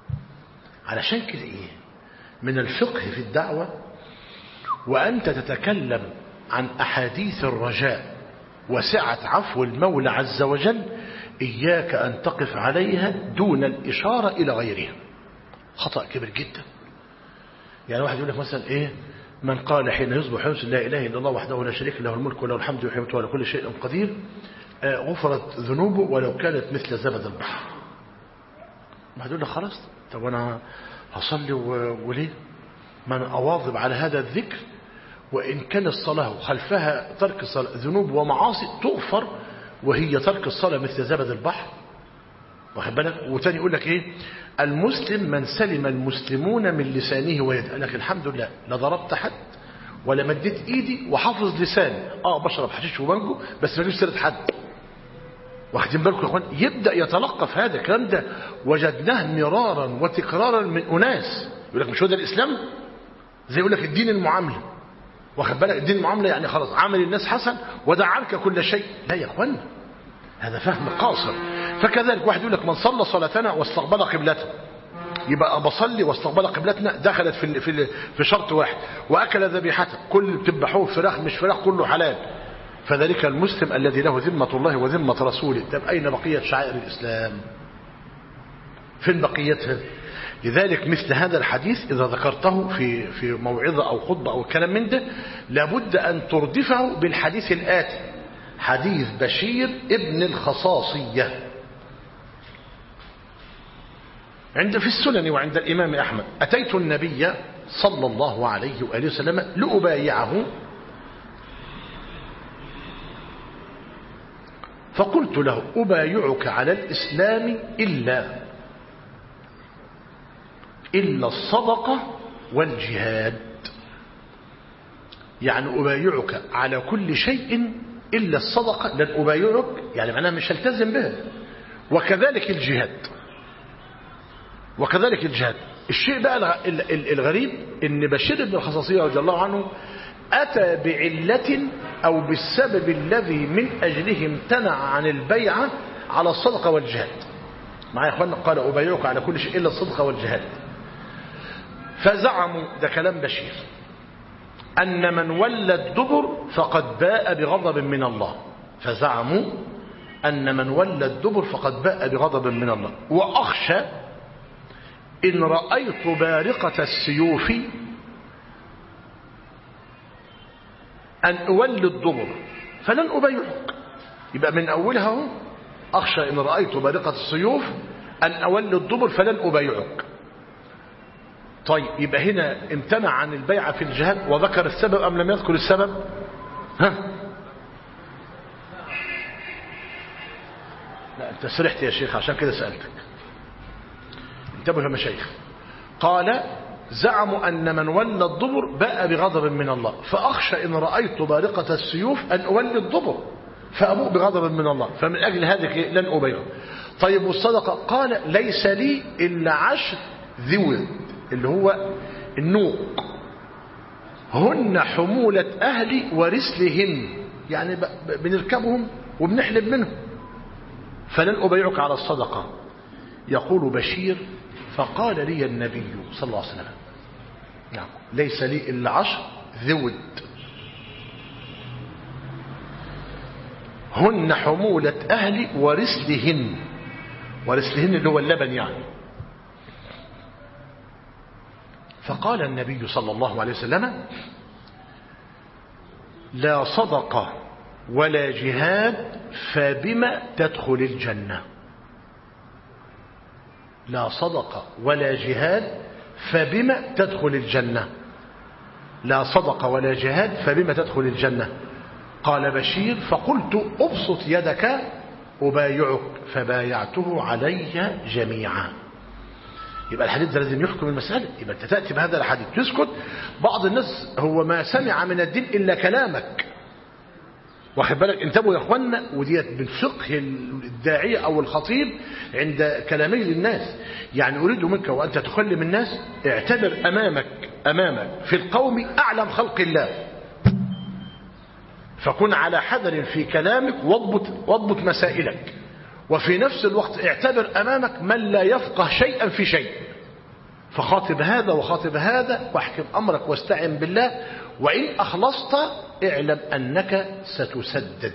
علشان كده إيه من الفقه في الدعوة وأنت تتكلم عن أحاديث الرجاء وسعة عفو المولى عز وجل، إياك أن تقف عليها دون الإشارة إلى غيرها. خطأ كبير جدا. يعني واحد يقول لك مثلا إيه: من قال حين يصبح يقول لا إله إلا الله وحده لا شريك له الملك وله الحمد يحيي ويميت وعلى كل شيء قدير، غفرت ذنوبه ولو كانت مثل زبد البحر. واحد يقول لك خلاص، طب أنا هصلي وليه؟ من أواظب على هذا الذكر وإن كان الصلاة خلفها ترك الصلاة ذنوب ومعاصي تغفر وهي ترك الصلاة مثل زبد البحر. واخد بالك؟ وتاني يقول لك ايه: المسلم من سلم المسلمون من لسانه ويده. قال لك الحمد لله لا ضربت حد ولا مديت ايدي وحافظ لساني، بشرب حشيش وبنجو بس ما جبتش سيرة حد. واخدين بالكم يا اخوان؟ يبدا يتلقف هذا الكلام ده وجدناه مرارا وتكرارا من اناس يقول لك مش هو ده الاسلام؟ زي يقول لك الدين المعامله. واخد بالك؟ الدين المعامله يعني خلاص عمل الناس حسن ودع عنك كل شيء. لا يا اخوان، هذا فهم قاصر. فكذلك واحد يقول لك من صلى صلاتنا واستقبل قبلته، يبقى بصلي واستقبل قبلتنا دخلت في شرط واحد، واكل ذبيحته، كل بتذبحوه فراخ مش فراخ كله حلال، فذلك المسلم الذي له ذمة الله وذمة رسوله. طب أين بقية شعائر الإسلام؟ فين بقيتها؟ لذلك مثل هذا الحديث إذا ذكرته في موعظة أو خطبة أو كلام من ده لابد أن تردفه بالحديث الآتي: حديث بشير ابن الخصاصية في السنن وعند الإمام أحمد: أتيت النبي صلى الله عليه وآله وسلم لأبايعه فقلت له: أبايعك على الإسلام إلا الصدقة والجهاد. يعني أبايعك على كل شيء إلا الصدقة، لن أبايعك يعني معناها مش هلتزم بها. وكذلك الجهاد. الشيء بقى الغريب ان بشير بن الخصاصية رضي الله عنه أتى بعلة أو بالسبب الذي من أجله امتنع عن البيعة على الصدقة والجهاد. معايا يا اخوانا؟ قال أبايعك على كل شيء إلا الصدق والجهاد. فزعموا، ده كلام بشير، أن من ولى الدبر فقد باء بغضب من الله. فزعموا أن من ولى الدبر فقد باء بغضب من الله. وأخشى إن رأيت بارقة السيوف أن أولي الدبر فلن أبايعك. يبقى من أولها أخشى إن رأيت بارقة السيوف أن أولي الدبر فلن أبايعك. طيب يبقى هنا امتنع عن البيعة في الجهاد وذكر السبب أم لم يذكر السبب؟ ها؟ لا أنت سرحت يا شيخ عشان كده سألتك. انتبهوا يا مشايخ. قال زعموا أن من ولى الدبر باء بغضب من الله، فأخشى إن رأيت بارقة السيوف أن أولي الدبر فأبوء بغضب من الله، فمن أجل هذا لن أبايعه. طيب والصدقة؟ قال ليس لي إلا 10 ذود اللي هو النوق، هن حمولة أهلي ورسلهن، يعني بنركبهم وبنحلب منهم، فلن أبايعك على الصدقة. يقول بشير فقال لي النبي صلى الله عليه وسلم نعم ليس لي إلا 10 ذود هن حمولة أهلي ورسلهن، ورسلهن اللي هو اللبن يعني. فقال النبي صلى الله عليه وسلم لا صدقة ولا جهاد فبما تدخل الجنة. لا صدقة ولا جهاد فبما تدخل الجنة. لا صدقة ولا جهاد فبما تدخل الجنة. قال بشير فقلت أبسط يدك أبايعك، فبايعته علي جميعا. يبقى الحديث ده لازم يحكم المسألة. يبقى أنت تأتي بهذا الحديث تسكت. بعض الناس هو ما سمع من الدين إلا كلامك، واخد بالك؟ انتبهوا يا اخوانا، وديت بالفقه الداعية أو الخطيب عند كلامه للناس. يعني أريد منك وأنت تكلم الناس اعتبر أمامك في القوم أعلم خلق الله، فكن على حذر في كلامك واضبط مسائلك، وفي نفس الوقت اعتبر أمامك من لا يفقه شيئا في شيء، فخاطب هذا وخاطب هذا واحكم أمرك واستعن بالله، وإن أخلصت اعلم أنك ستسدد.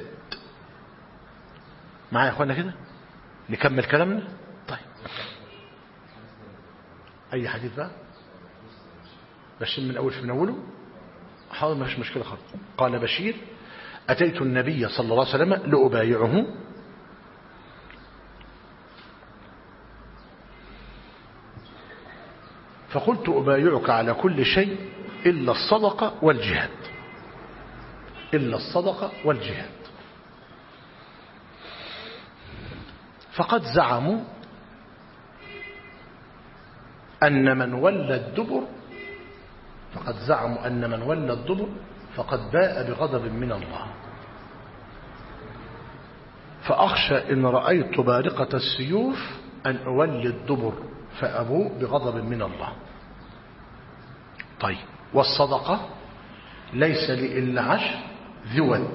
معايا يا أخوانا كده؟ نكمل كلامنا. طيب أي حديث بقى؟ بشير من أول في أوله حاضر، ما فيش مشكلة خالص. قال بشير أتيت النبي صلى الله عليه وسلم لأبايعه فقلت أبايعك على كل شيء إلا الصدقة والجهاد. إلا الصدقة والجهاد. فقد زعموا أن من ولى الدبر فقد باء بغضب من الله. فأخشى إن رأيت بارقة السيوف أن أولي الدبر فأبوء بغضب من الله. طيب والصدقة ليس لي إلا 10 ذود،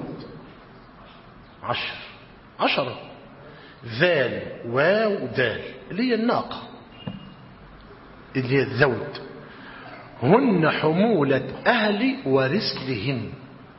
10 ذال واو دال اللي هي الناقة اللي هي الذود، هن حمولة أهلي ورسلهن.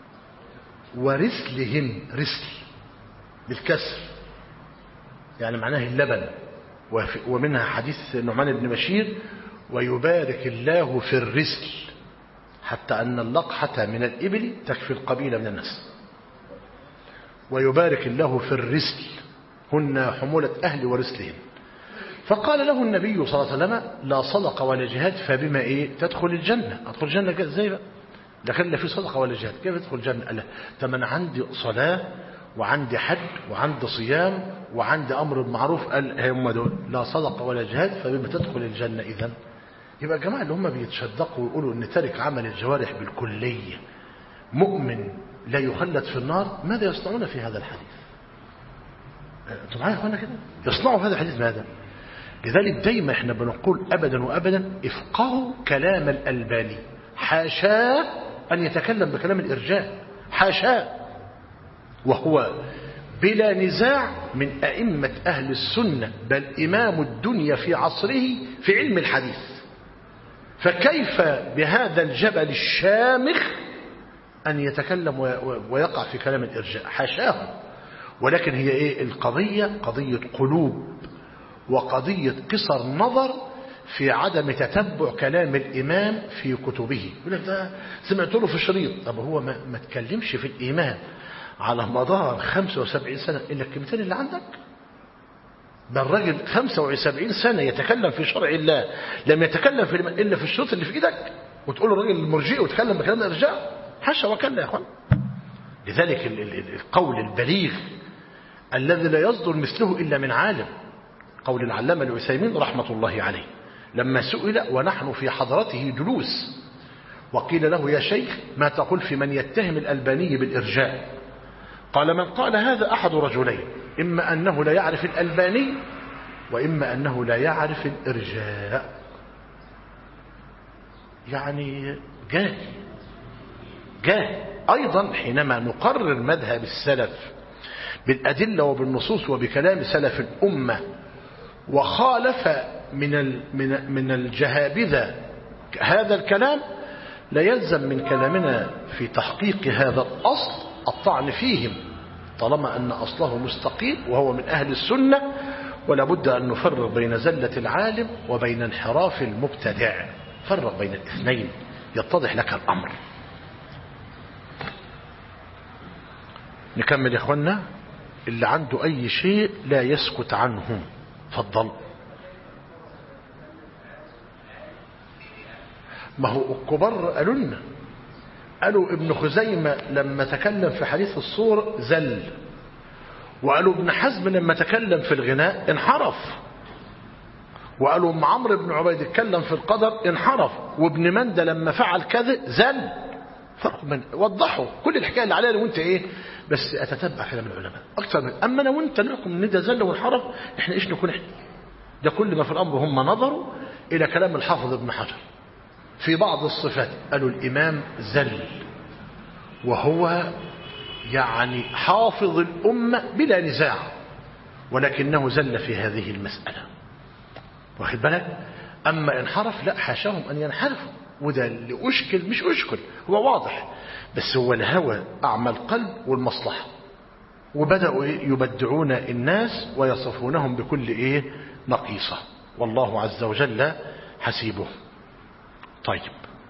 رسل بالكسر يعني معناه اللبن. ومنها حديث نعمان بن بشير ويبارك الله في الرسل حتى أن اللقحة من الإبل تكفي القبيلة من الناس. ويبارك الله في الرسل هن حمولة أهل ورسلهم. فقال له النبي صلى الله عليه وسلم لا صدقة ولا جهاد فبما تدخل الجنة. أدخل الجنة ازاي بقى؟ دخل لا في صدقة ولا جهاد، كيف تدخل الجنة؟ قال طب أنا عندي صلاة وعندي حج وعندي صيام وعندي أمر بالمعروف، قال هم دول لا صدقة ولا جهاد فبما تدخل الجنة. إذن يبقى يا جماعة اللي هم بيتشدقوا ويقولوا ان ترك عمل الجوارح بالكلية مؤمن لا يخلد في النار، ماذا يصنعون في هذا الحديث؟ انتم معايا يا اخوانا كده؟ يصنعوا هذا الحديث ماذا؟ لذلك دايما احنا بنقول ابدا وابدا افقهوا كلام الألباني، حاشاه ان يتكلم بكلام الارجاء، حاشاه، وهو بلا نزاع من أئمة أهل السنة، بل إمام الدنيا في عصره في علم الحديث. فكيف بهذا الجبل الشامخ أن يتكلم ويقع في كلام الإرجاء؟ حاشاه. ولكن هي إيه القضية؟ قضية قلوب وقضية قصر نظر في عدم تتبع كلام الإمام في كتبه. يقول لك ده سمعت له في الشريط. طب هو ما تكلمش في الإيمان على مدار 75 سنة إلا الكلمتين اللي عندك؟ ده الراجل 75 سنة يتكلم في شرع الله، لم يتكلم في إلا في الشروط اللي في إيدك، وتقول له الراجل المرجئ وتكلم بكلام الإرجاء؟ حاشا وكلا يا أخوان. لذلك القول البليغ الذي لا يصدر مثله إلا من عالم، قول العلامة العثيمين رحمة الله عليه لما سئل ونحن في حضرته جلوس وقيل له يا شيخ ما تقول في من يتهم الألباني بالإرجاء؟ قال من قال هذا أحد رجلين، إما أنه لا يعرف الألباني وإما أنه لا يعرف الإرجاء. يعني جاهل. أيضا حينما نقرر مذهب السلف بالأدلة وبالنصوص وبكلام سلف الأمة، وخالف من الجهابذة هذا الكلام، لا يلزم من كلامنا في تحقيق هذا الأصل الطعن فيهم، طالما أن أصله مستقيم وهو من أهل السنة. ولا بد أن نفرق بين زلة العالم وبين انحراف المبتدع. فرق بين الاثنين يتضح لك الأمر. نكمل يا إخوانا. اللي عنده أي شيء لا يسكت عنه. فضل. ما هو الكبار قالوا لنا، قالوا ابن خزيمة لما تكلم في حديث الصور زل، وقالوا ابن حزم لما تكلم في الغناء انحرف، وقالوا ام عمرو بن عبيد اتكلم في القدر انحرف، وابن مندى لما فعل كذا زل. فرق من وضحوا كل الحكايه اللي عليها وانت ايه، بس اتتبع كلام العلماء اكثر من اما انا وانت نحكم ان ده زل وانحرف. احنا ايش نكون احنا؟ ده كل ما في الامر هم نظروا الى كلام الحافظ ابن حجر في بعض الصفات، قالوا الامام زل وهو يعني حافظ الامه بلا نزاع، ولكنه زل في هذه المساله. واخد بالك؟ اما انحرف لا، حاشاهم ان ينحرفوا، وده اللي أشكل مش أشكل، هو واضح، بس هو الهوى أعمى القلب والمصلحة، وبدأوا يبدعون الناس ويصفونهم بكل نقيصة، والله عز وجل حسيبه. طيب،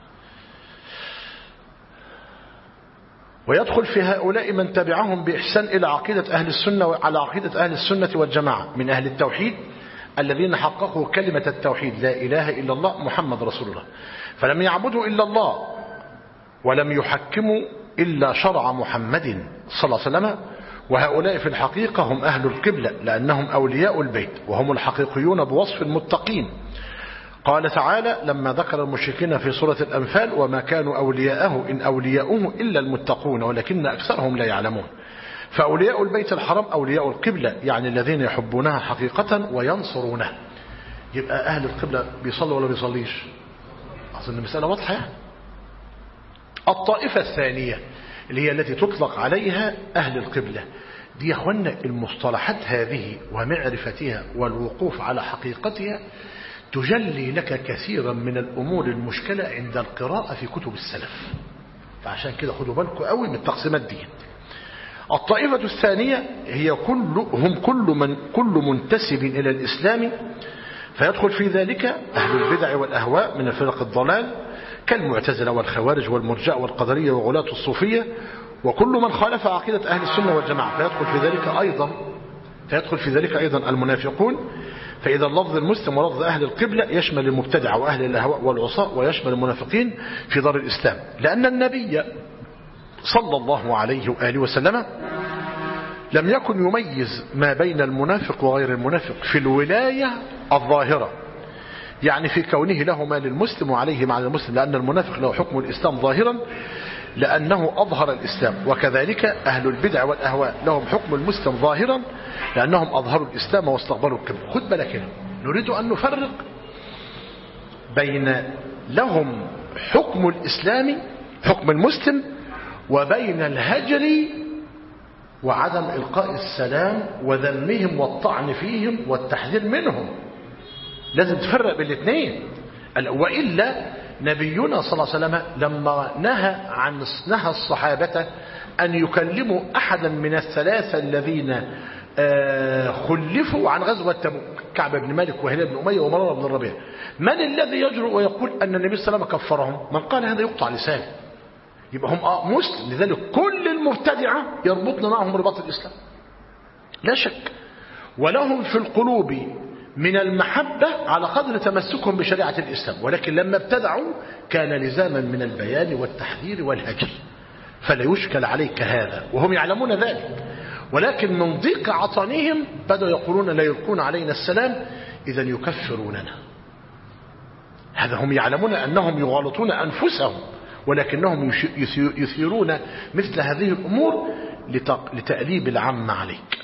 ويدخل في هؤلاء من تبعهم بإحسان إلى عقيدة أهل السنة وعلى عقيدة أهل السنة والجماعة من أهل التوحيد الذين حققوا كلمة التوحيد لا إله إلا الله محمد رسول الله، فلم يعبدوا إلا الله ولم يحكموا إلا شرع محمد صلى الله عليه وسلم. وهؤلاء في الحقيقة هم أهل القبلة لأنهم أولياء البيت وهم الحقيقيون بوصف المتقين. قال تعالى لما ذكر المشركين في سورة الأنفال وما كانوا أولياءه إن أولياؤه إلا المتقون ولكن أكثرهم لا يعلمون. فأولياء البيت الحرام أولياء القبلة، يعني الذين يحبونها حقيقة وينصرونها. يبقى أهل القبلة بيصلوا ولا بيصليش؟ أظن المسألة واضحة يعني. الطائفة الثانية اللي هي التي تطلق عليها أهل القبلة دي يا أخوانا، المصطلحات هذه ومعرفتها والوقوف على حقيقتها تجلي لك كثيرا من الأمور المشكلة عند القراءة في كتب السلف. فعشان كده خدوا بالكم قوي من التقسيمات دي. الطائفة الثانية هي كل منتسب إلى الإسلام، فيدخل في ذلك أهل البدع والأهواء من الفرق الضلال كالمعتزلة والخوارج والمرجئة والقدرية وغلاة الصوفية، وكل من خالف عقيدة أهل السنة والجماعة. فيدخل في ذلك أيضا المنافقون. فإذا اللفظ المسلم ولفظ أهل القبلة يشمل المبتدع وأهل الأهواء والعصاة ويشمل المنافقين في دار الإسلام، لأن النبي صلى الله عليه وآله وسلم لم يكن يميز ما بين المنافق وغير المنافق في الولاية الظاهرة، يعني في كونه له ما للمسلم وعليه مع المسلم، لأن المنافق له حكم الإسلام ظاهرا لأنه أظهر الإسلام، وكذلك أهل البدع والأهواء لهم حكم المسلم ظاهرا لأنهم أظهروا الإسلام واستقبلوا القبلة. خد بالك هنا، نريد أن نفرق بين لهم حكم الإسلام حكم المسلم وبين الهجر وعدم إلقاء السلام وذمهم والطعن فيهم والتحذير منهم. لازم تفرق بالاثنين. وإلا نبينا صلى الله عليه وسلم لما نهى الصحابة أن يكلموا أحدا من الثلاثة الذين خلفوا عن غزوة تبوك، كعب بن مالك وهلال بن أمية ومرارة بن الربيع، من الذي يجرؤ ويقول أن النبي صلى الله عليه وسلم كفرهم؟ من قال هذا يقطع لسانه. يبقى هم مسلم. لذلك كل المبتدعة يربطنا معهم رباط الإسلام لا شك، ولهم في القلوب من المحبة على قدر تمسكهم بشريعة الإسلام، ولكن لما ابتدعوا كان لزاما من البيان والتحذير والهجر، فلا يشكل عليك هذا وهم يعلمون ذلك. ولكن من ضيق عطانهم بدأوا يقولون لا يلقون علينا السلام إذا يكفروننا. هذا هم يعلمون أنهم يغالطون أنفسهم، ولكنهم يثيرون مثل هذه الأمور لتأليب العم عليك.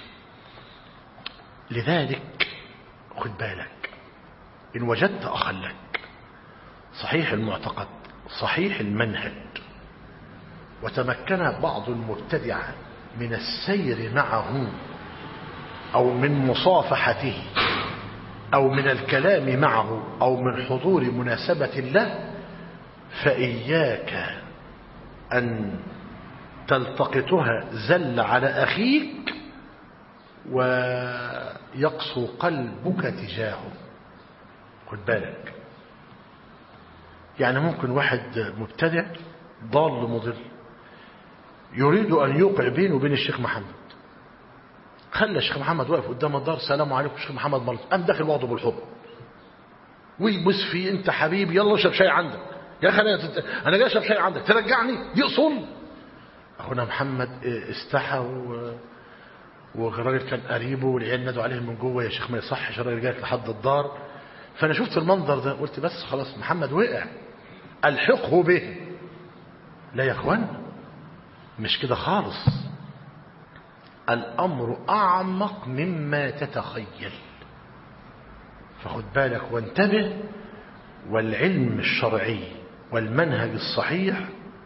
لذلك خد بالك، إن وجدت أخا لك صحيح المعتقد صحيح المنهج وتمكن بعض المبتدعة من السير معه أو من مصافحته أو من الكلام معه أو من حضور مناسبة له، فإياك أن تلتقطها زل على أخيك ويقسو قلبك تجاهه. خد بالك، يعني ممكن واحد مبتدع ضال مضل يريد أن يوقع بينه وبين الشيخ محمد، خلى الشيخ محمد واقف قدام الدار، السلام عليكم الشيخ محمد مرض، قام داخل واخده بالحب ويبص فيه، انت حبيبي يلا اشرب شاي عندك يا اخي، انا جاي اشرب شاي عندك ترجعني، دي اصول. اخونا محمد استحى والراجل كان قريبه والعيال نادوا عليه من جوه، يا شيخ ما يصحش الراجل جاي لحد الدار. فانا شفت المنظر ده قلت بس خلاص محمد وقع، الحقه به. لا يا اخوان، مش كده خالص، الامر اعمق مما تتخيل. فخد بالك وانتبه، والعلم الشرعي والمنهج الصحيح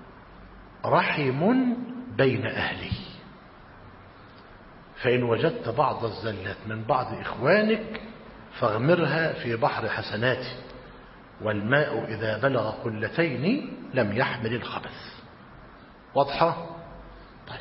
رحم بين أهله. فإن وجدت بعض الزلات من بعض إخوانك فاغمرها في بحر حسناته، والماء إذا بلغ قلتين لم يحمل الخبث. واضحة؟ طيب.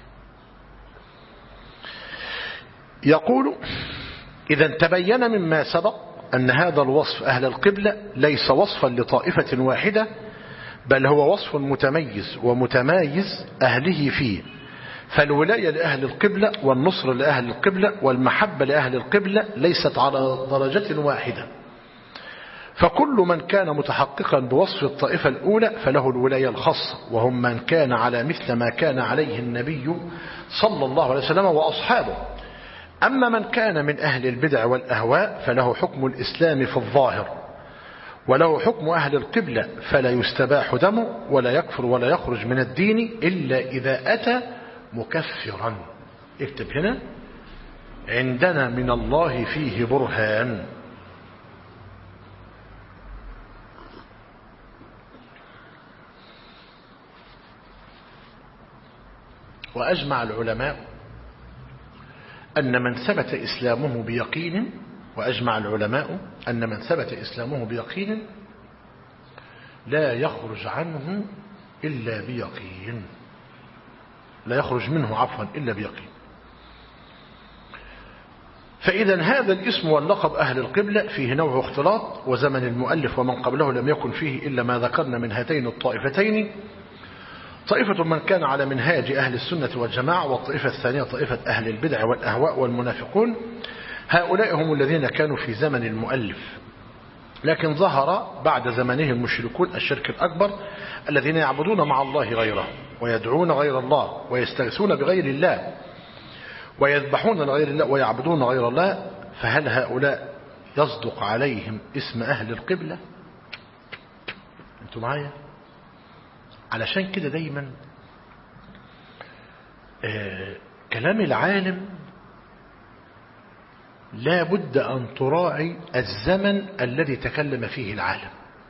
يقول إذا تبين مما سبق أن هذا الوصف أهل القبلة ليس وصفا لطائفة واحدة، بل هو وصف متميز ومتمايز أهله فيه. فالولاية لأهل القبلة والنصر لأهل القبلة والمحبة لأهل القبلة ليست على درجة واحدة، فكل من كان متحققا بوصف الطائفة الأولى فله الولاية الخاصة، وهم من كان على مثل ما كان عليه النبي صلى الله عليه وسلم وأصحابه. أما من كان من أهل البدع والأهواء فله حكم الإسلام في الظاهر، وله حكم أهل القبلة، فلا يستباح دمه ولا يكفر ولا يخرج من الدين إلا إذا أتى مكفرا. اكتب هنا: عندنا من الله فيه برهان. وأجمع العلماء أن من ثبت إسلامه بيقين، وأجمع العلماء أن من ثبت إسلامه بيقين لا يخرج عنه إلا بيقين، لا يخرج منه عفوا إلا بيقين. فإذا هذا الاسم واللقب أهل القبلة فيه نوع اختلاط، وزمن المؤلف ومن قبله لم يكن فيه إلا ما ذكرنا من هاتين الطائفتين: طائفة من كان على منهاج أهل السنة والجماعة، والطائفة الثانية طائفة أهل البدع والأهواء والمنافقون. هؤلاء هم الذين كانوا في زمن المؤلف، لكن ظهر بعد زمنه المشركون الشرك الأكبر الذين يعبدون مع الله غيره، ويدعون غير الله، ويستغيثون بغير الله، ويذبحون لغير الله، ويعبدون غير الله. فهل هؤلاء يصدق عليهم اسم أهل القبلة؟ أنتم معايا؟ علشان كده دايما كلام العالم لا بد أن تراعي الزمن الذي تكلم فيه العالم.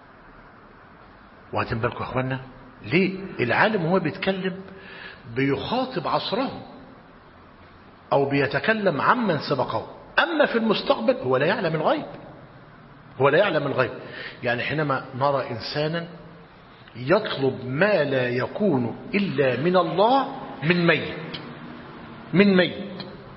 وهاتم بالكم يا أخوانا، ليه العالم هو بيتكلم بيخاطب عصره، أو بيتكلم عمن سبقه. أما في المستقبل هو لا يعلم الغيب، هو لا يعلم الغيب. يعني حينما نرى إنسانا يطلب ما لا يكون إلا من الله من ميت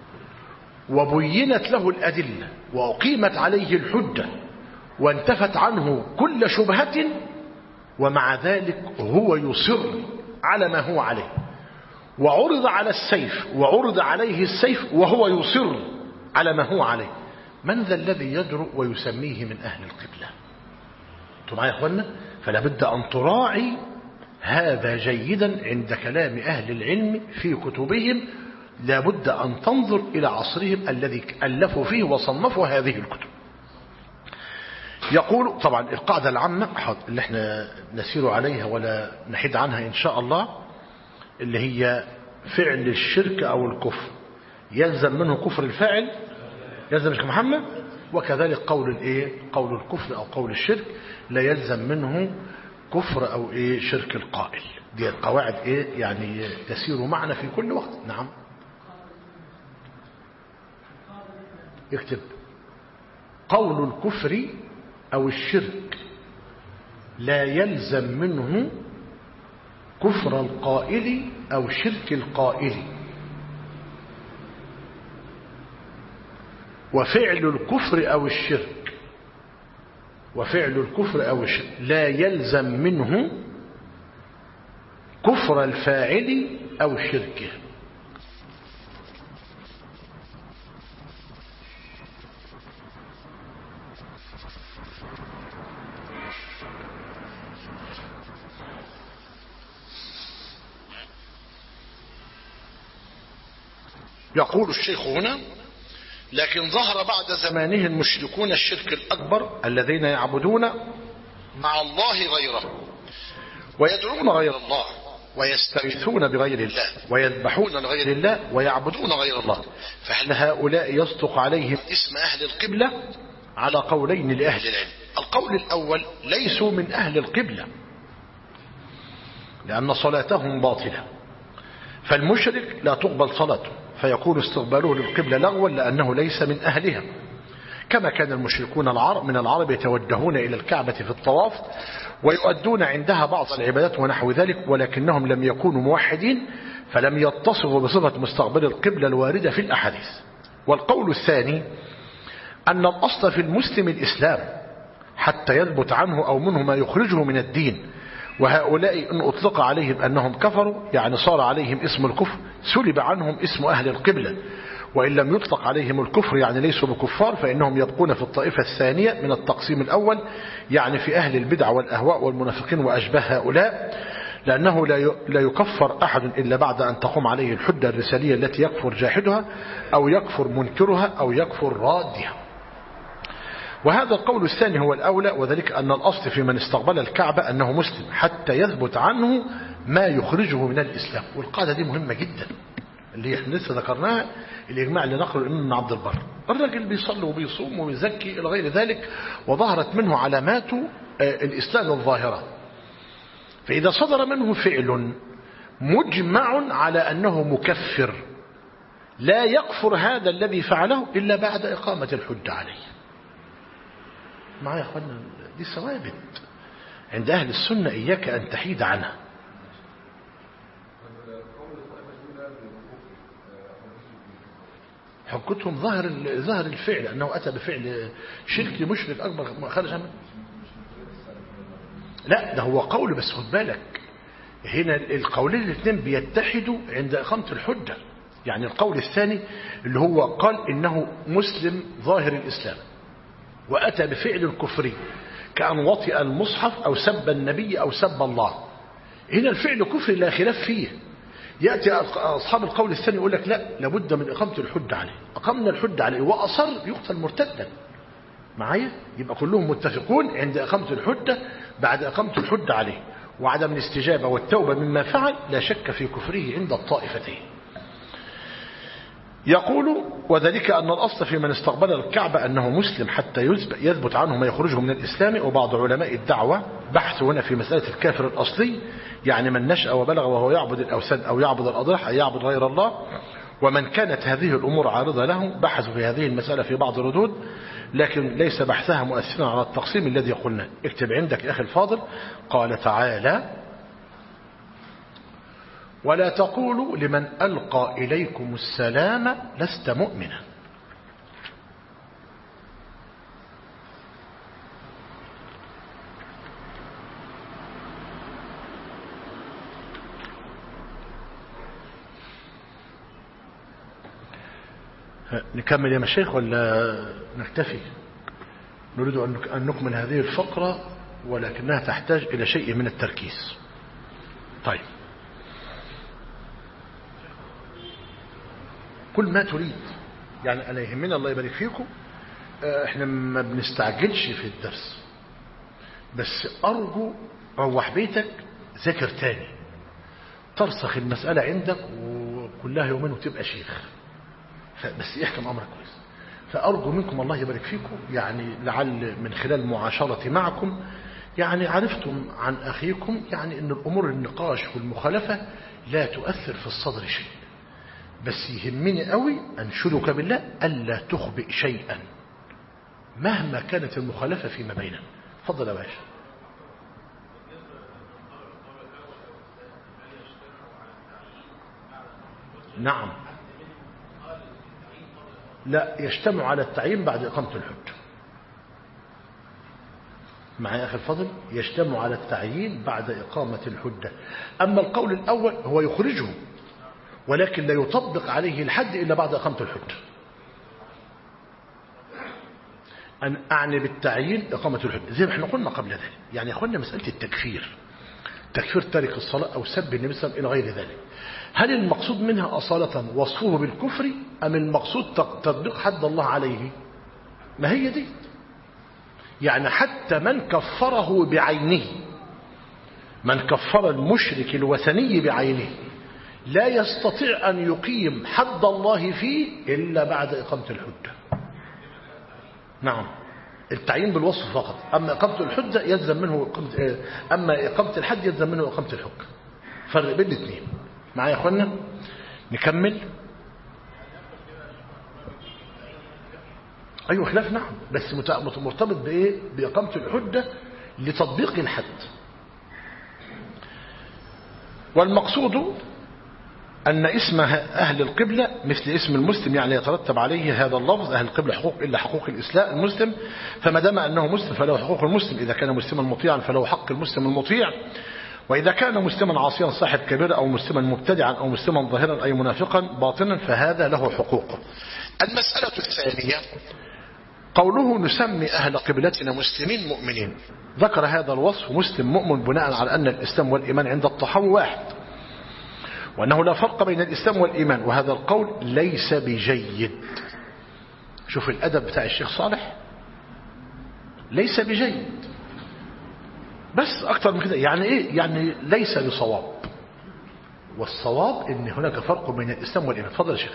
وبينت له الأدلة وأقيمت عليه الحجة وانتفت عنه كل شبهة، ومع ذلك هو يصر على ما هو عليه، وعرض على السيف وعرض عليه السيف وهو يصر على ما هو عليه، من ذا الذي يجرؤ ويسميه من أهل القبلة؟ انتم معايا يا اخوانا؟ فلا بد أن تراعي هذا جيدا عند كلام أهل العلم في كتبهم. لا بد أن تنظر إلى عصرهم الذي ألفوا فيه وصنفوا هذه الكتب. يقول طبعا القاعدة العامة اللي احنا نسير عليها ولا نحيد عنها إن شاء الله، اللي هي فعل الشرك أو الكفر يلزم منه كفر الفاعل، يلزم مش محمد، وكذلك قول قول الكفر أو قول الشرك لا يلزم منه كفر أو شرك القائل. دي القواعد يعني تسير معنا في كل وقت. نعم يكتب قول الكفر أو الشرك لا يلزم منه كفر القائل أو شرك القائل، وفعل الكفر أو الشرك لا يلزم منه كفر الفاعل أو شركه. يقول الشيخ هنا: لكن ظهر بعد زمانه المشركون الشرك الأكبر الذين يعبدون مع الله غيره ويدعون غير الله ويستغيثون بغير الله ويذبحون لغير الله ويعبدون غير الله، فهل هؤلاء يصدق عليهم اسم أهل القبلة؟ على قولين لأهل العلم. القول الأول: ليسوا من أهل القبلة لأن صلاتهم باطلة، فالمشرك لا تقبل صلاته فيكون استقباله للقبلة لغوا لأنه ليس من أهلها، كما كان المشركون من العرب يتوجهون إلى الكعبة في الطواف ويؤدون عندها بعض العبادات ونحو ذلك، ولكنهم لم يكونوا موحدين فلم يتصفوا بصفة مستقبل القبلة الواردة في الأحاديث. والقول الثاني أن الأصل في المسلم الإسلام حتى يثبت عنه أو منه ما يخرجه من الدين، وهؤلاء إن أطلق عليهم أنهم كفروا يعني صار عليهم اسم الكفر سلب عنهم اسم أهل القبلة، وإن لم يطلق عليهم الكفر يعني ليسوا بكفار فإنهم يبقون في الطائفة الثانية من التقسيم الأول، يعني في أهل البدع والأهواء والمنافقين وأشباه هؤلاء، لأنه لا يكفر أحد إلا بعد أن تقوم عليه الحجة الرسالية التي يكفر جاحدها أو يكفر منكرها أو يكفر رادها. وهذا القول الثاني هو الأولى، وذلك أن الأصل في من استقبل الكعبة أنه مسلم حتى يثبت عنه ما يخرجه من الإسلام. والقاعدة دي مهمة جدا اللي احنا لسه ذكرناها، الإجماع اللي نقل ابن عبد البر. الرجل بيصلي وبيصوم وبيزكي إلى غير ذلك وظهرت منه علامات الإسلام الظاهرة، فإذا صدر منه فعل مجمع على أنه مكفر لا يكفر هذا الذي فعله إلا بعد إقامة الحجة عليه. معايا يا أخوانا؟ دي ثوابت عند أهل السنة إياك أن تحيد عنها. حجتهم ظهر الفعل أنه أتى بفعل شرك مشرك أكبر خارج عنه. لا ده هو قول، بس خد بالك هنا القولين الاثنين بيتحدوا عند إقامة الحجة. يعني القول الثاني اللي هو قال إنه مسلم ظاهر الإسلام وأتى بفعل الكفري كأن وطئ المصحف أو سب النبي أو سب الله، هنا الفعل كفري لا خلاف فيه. يأتي أصحاب القول الثاني يقول لك لا لابد من إقامة الحجة عليه، أقمنا الحجة عليه وأصر يقتل مرتدا. معايا؟ يبقى كلهم متفقون عند إقامة الحجة بعد إقامة الحجة عليه، وعدم الاستجابة والتوبة مما فعل لا شك في كفره عند الطائفتين. يقول: وذلك أن الأصل في من استقبل الكعبة أنه مسلم حتى يثبت عنه ما يخرجه من الإسلام. وبعض علماء الدعوة بحثوا هنا في مسألة الكافر الأصلي، يعني من نشأ وبلغ وهو يعبد الأوثان أو يعبد الأضرحة أو يعبد غير الله ومن كانت هذه الأمور عارضة له بحثوا في هذه المسألة في بعض الردود، لكن ليس بحثها مؤثرا على التقسيم الذي قلنا. اكتب عندك يا أخي الفاضل. قال تعالى: ولا تقولوا لمن ألقى إليكم السلام لست مؤمنا. نكمل يا مشايخ ولا نكتفي؟ نريد أن نكمل هذه الفقرة ولكنها تحتاج إلى شيء من التركيز. طيب، كل ما تريد، يعني أنا يهمنا الله يبارك فيكم احنا ما بنستعجلش في الدرس، بس أرجو روح بيتك ذاكر تاني ترسخ المسألة عندك وكلها يومين وتبقى شيخ، بس يحكم أمرك كويس. فأرجو منكم الله يبارك فيكم، يعني لعل من خلال معاشرتي معكم يعني عرفتم عن أخيكم يعني أن الأمور النقاش والمخالفة لا تؤثر في الصدر شيء، بس يهمني قوي أنشدك بالله ألا تخبئ شيئا مهما كانت المخالفة فيما بيننا. فضل يا باشا. نعم، لا يجتمع على التعيين بعد إقامة الحجة. معي يا أخي الفضل، يجتمع على التعيين بعد إقامة الحجة. أما القول الأول هو يخرجه ولكن لا يطبق عليه الحد إلا بعد إقامة الحجة. أن أعني بالتعيين إقامة الحجة زي ما احنا قلنا قبل ذلك. يعني يا أخوانا مسألة التكفير، تكفير تارك الصلاة أو سب النبي صلى الله عليه وسلم إلى غير ذلك، هل المقصود منها أصالة وصفه بالكفر أم المقصود تطبيق حد الله عليه؟ ما هي دي. يعني حتى من كفره بعينه، من كفر المشرك الوثني بعينه لا يستطيع أن يقيم حد الله فيه إلا بعد إقامة الحجة. نعم، التعيين بالوصف فقط، أما إقامة الحجة يلزم منه أما إقامة الحد يلزم منه إقامة الحجة. فرق بين الاثنين. معايا يا أخوانا؟ نكمل. أيوة خلاف، نعم، بس مرتبط بإيه؟ بإقامة الحجة لتطبيق الحد. والمقصود أن اسم أهل القبلة مثل اسم المسلم، يعني يترتب عليه هذا اللفظ أهل القبلة حقوق إلا حقوق الإسلام المسلم، فما دام أنه مسلم فله حقوق المسلم، إذا كان مسلما مطيعا فله حق المسلم المطيع، وإذا كان مسلما عاصيا صاحب كبيرة أو مسلما مبتدعا أو مسلما ظاهرا أي منافقا باطنا فهذا له حقوق. المسألة الثانية قوله نسمي أهل قبلتنا مسلمين مؤمنين، ذكر هذا الوصف مسلم مؤمن بناء على أن الإسلام والإيمان عند الطحاوي واحد، وأنه لا فرق بين الإسلام والإيمان، وهذا القول ليس بجيد. شوف الأدب بتاع الشيخ صالح، ليس بجيد، بس أكتر من كده. يعني إيه؟ يعني ليس بصواب، والصواب إن هناك فرق بين الإسلام والإيمان. فضل يا شيخ.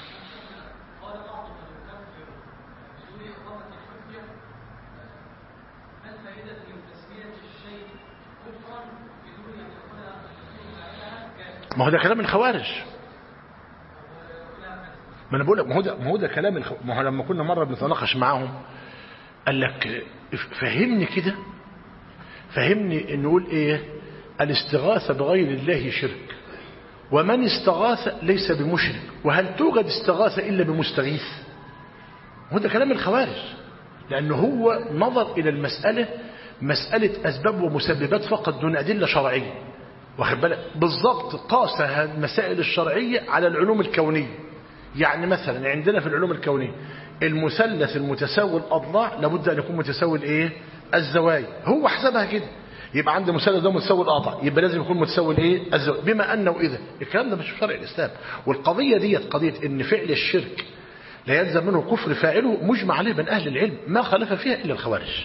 ما هو ده كلام الخوارج. ما انا بقول لك ما هو ده كلام ما هو لما كنا مره بنتناقش معاهم قال لك فهمني كده، فهمني ان نقول ايه؟ الاستغاثه بغير الله شرك، ومن استغاث ليس بمشرك، وهل توجد استغاثه الا بمستغيث؟ هو ده كلام الخوارج، لانه هو نظر الى المساله مساله اسباب ومسببات فقط دون ادله شرعيه. واخد بالك؟ بالضبط قاس المسائل الشرعية على العلوم الكونية. يعني مثلا عندنا في العلوم الكونية المثلث المتساوي الأضلاع لابد أن يكون متساوي الايه؟ الزوايا. هو حسبها كده، يبقى عند المثلث ده متساوي الأضلاع يبقى لازم يكون متساوي الايه؟ الزوايا، بما أنه إذا الكلام ده مش في شرع الإسلام. والقضية ديت قضية إن فعل الشرك لا يلزم منه كفر فاعله مجمع عليه بين أهل العلم، ما خالف فيها إلا الخوارج.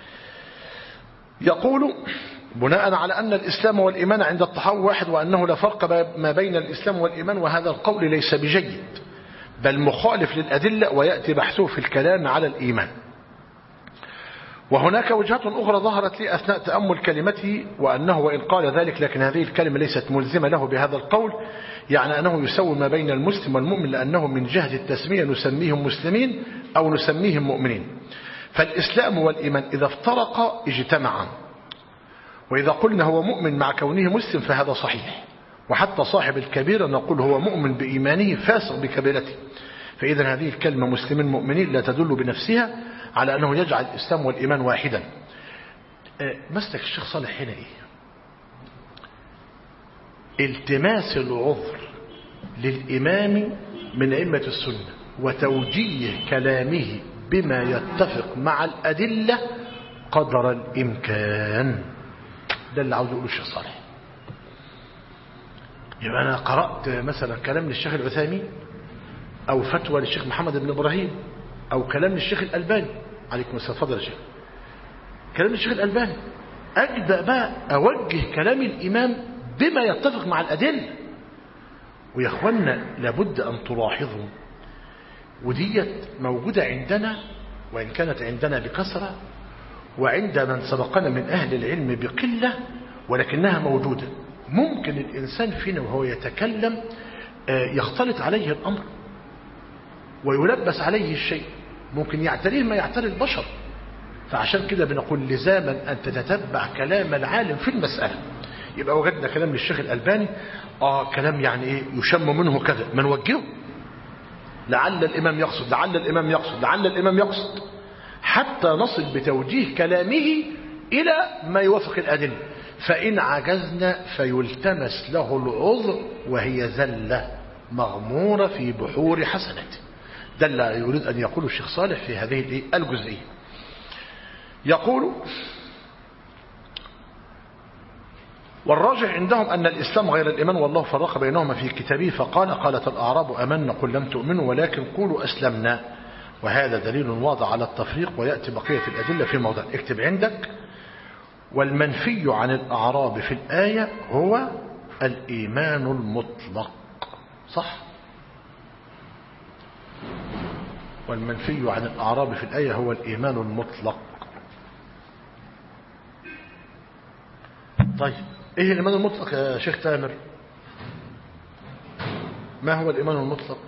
يقول بناء على أن الإسلام والإيمان عند الطحاوي واحد، وأنه لا فرق ما بين الإسلام والإيمان، وهذا القول ليس بجيد بل مخالف للأدلة، ويأتي بحثه في الكلام على الإيمان. وهناك وجهة أخرى ظهرت لي أثناء تأمل كلمته، وأنه وإن قال ذلك لكن هذه الكلمة ليست ملزمة له بهذا القول، يعني أنه يسوي ما بين المسلم والمؤمن، لأنه من جهة التسمية نسميهم مسلمين أو نسميهم مؤمنين. فالإسلام والإيمان إذا افترقا اجتمعا، وإذا قلنا هو مؤمن مع كونه مسلم فهذا صحيح، وحتى صاحب الكبيرة نقول هو مؤمن بإيمانه فاسق بكبيرته. فإذا هذه الكلمة مسلمين مؤمنين لا تدل بنفسها على أنه يجعل الإسلام والإيمان واحدا. مسلك الشيخ صالح هنا التماس العذر للإمام من أئمة السنة وتوجيه كلامه بما يتفق مع الأدلة قدر الإمكان. ده اللي عاوز يقوله الشيخ صالح. يبقى أنا قرأت مثلا كلام للشيخ العثيمين أو فتوى للشيخ محمد بن إبراهيم أو كلام للشيخ الألباني، عليكم السلام، اتفضل يا شيخ، كلام للشيخ الألباني، أبدأ بقى أوجه كلام الإمام بما يتفق مع الأدلة. ويا أخوانا لابد أن تلاحظوا، وديت موجودة عندنا وإن كانت عندنا بكثرة، وعند من سبقنا من أهل العلم بقلة، ولكنها موجودة. ممكن الإنسان فينا وهو يتكلم يختلط عليه الأمر ويلبس عليه الشيء، ممكن يعتريه ما يعتري البشر. فعشان كده بنقول لزاما أن تتتبع كلام العالم في المسألة. يبقى وجدنا كلام للشيخ الألباني، كلام يعني إيه يشم منه كذا، ما نوجهه، لعل الإمام يقصد، لعل الإمام يقصد، لعل الإمام يقصد، حتى نصل بتوجيه كلامه إلى ما يوافق الأدلة. فإن عجزنا فيلتمس له العذر، وهي زلة مغمورة في بحور حسناته. ده اللي يريد أن يقوله الشيخ صالح في هذه الجزئية. يقول: والراجح عندهم أن الإسلام غير الإيمان، والله فرق بينهما في كتابه فقال: قالت الأعراب آمنا قل لم تؤمنوا ولكن قولوا أسلمنا. وهذا دليل واضح على التفريق، ويأتي بقية الأدلة في موضع. اكتب عندك: والمنفي عن الأعراب في الآية هو الإيمان المطلق. صح؟ والمنفي عن الأعراب في الآية هو الإيمان المطلق. طيب إيه الإيمان المطلق يا شيخ تامر؟ ما هو الإيمان المطلق؟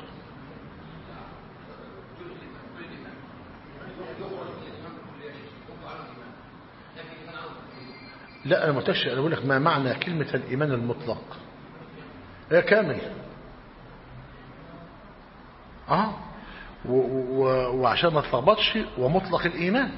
لا أنا متشئ، أنا أقول لك ما معنى كلمة الإيمان المطلق. هي كامل. وعشان ما تلخبطش، ومطلق الإيمان.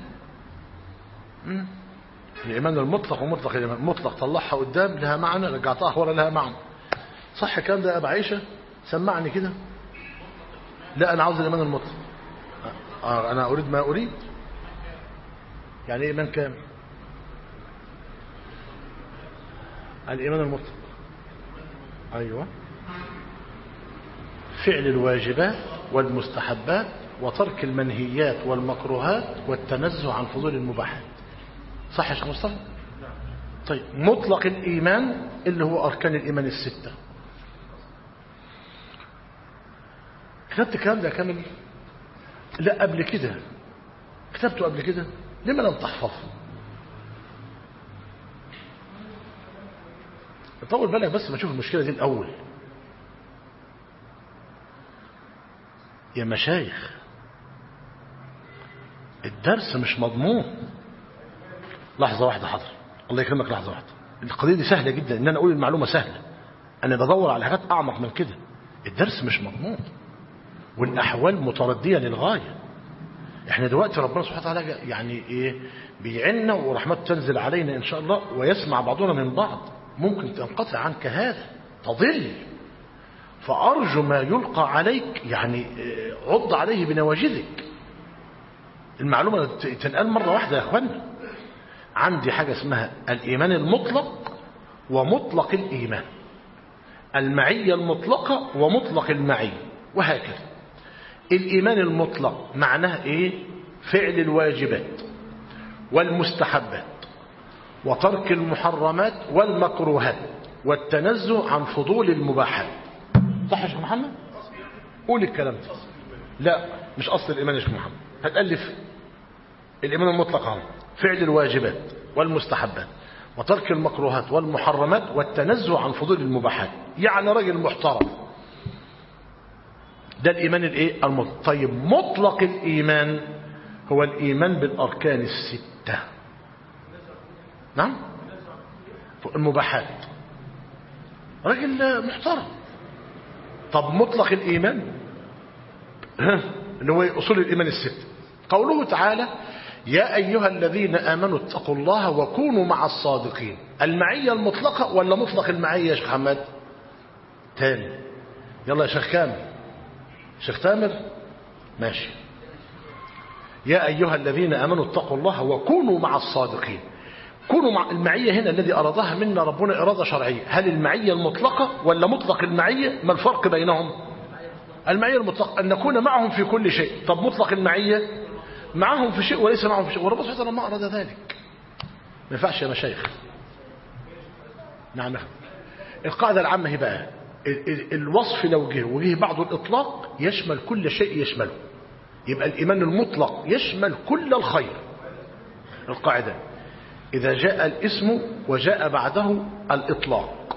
الإيمان المطلق ومطلق الإيمان. مطلق طلعها قدام لها معنى، رجعتها ورا لها معنى. صح الكلام ده يا أبا عيشة؟ سمعني كده. لا أنا عاوز الإيمان المطلق. أنا أريد ما أريد. يعني إيمان كامل. الإيمان المطلق أيوة فعل الواجبات والمستحبات وترك المنهيات والمكروهات والتنزه عن فضول المباحات. صح يا شيخ مصطفى؟ طيب مطلق الإيمان اللي هو أركان الإيمان الستة. كتبت الكلام ده كامل؟ لا قبل كده كتبته قبل كده. لما لم تحفظه؟ طول بالك بس ما تشوف المشكلة دي الأول يا مشايخ. الدرس مش مضمون. لحظة واحدة حاضر، الله يكرمك، لحظة واحدة. القضية دي سهلة جدا ان انا اقول المعلومة سهلة، انا بدور على حاجات اعمق من كده. الدرس مش مضمون والاحوال متردية للغاية. احنا دلوقتي ربنا سبحانه وتعالى يعني ايه بيعنا ورحمته تنزل علينا ان شاء الله، ويسمع بعضنا من بعض. ممكن تنقطع عنك هذا، تضل. فأرجو ما يلقى عليك يعني عض عليه بنواجذك. المعلومة تنقل مرة واحدة يا أخوانا. عندي حاجة اسمها الإيمان المطلق ومطلق الإيمان، المعية المطلقة ومطلق المعية، وهكذا. الإيمان المطلق معناه إيه؟ فعل الواجبات والمستحبات وترك المحرمات والمكروهات والتنزه عن فضول المباحات. صح يا شيخ محمد؟ قول الكلام ده. لا مش أصل الإيمان يا شيخ محمد، هتألف الإيمان المطلق اهو فعل الواجبات والمستحبات وترك المكروهات والمحرمات والتنزه عن فضول المباحات، يعني راجل محترم. ده الإيمان الإيه؟ المطلق. طيب مطلق الإيمان هو الإيمان بالأركان الستة. نعم، المباحات، راجل محترم. طب مطلق الإيمان اللي هو أصول الإيمان الستة، قوله تعالى يا أيها الذين آمنوا اتقوا الله وكونوا مع الصادقين. المعية المطلقة ولا مطلق المعية يا شيخ حماد؟ تاني يلا يا شيخ كامل، شيخ تامر ماشي. يا أيها الذين آمنوا اتقوا الله وكونوا مع الصادقين. كونوا مع المعية هنا الذي أرادها منا ربنا إرادة شرعية. هل المعية المطلقة ولا مطلق المعية؟ ما الفرق بينهم؟ المعية المطلقة أن نكون معهم في كل شيء. طب مطلق المعية معهم في شيء وليس معهم في شيء، ورب سبحانه وتعالى ما أراد ذلك. ما ينفعش يا مشايخ. نعم. القاعدة العامة هي بقى الوصف لو جه وجه بعض الإطلاق يشمل كل شيء يشمله، يبقى الإيمان المطلق يشمل كل الخير. القاعدة إذا جاء الاسم وجاء بعده الإطلاق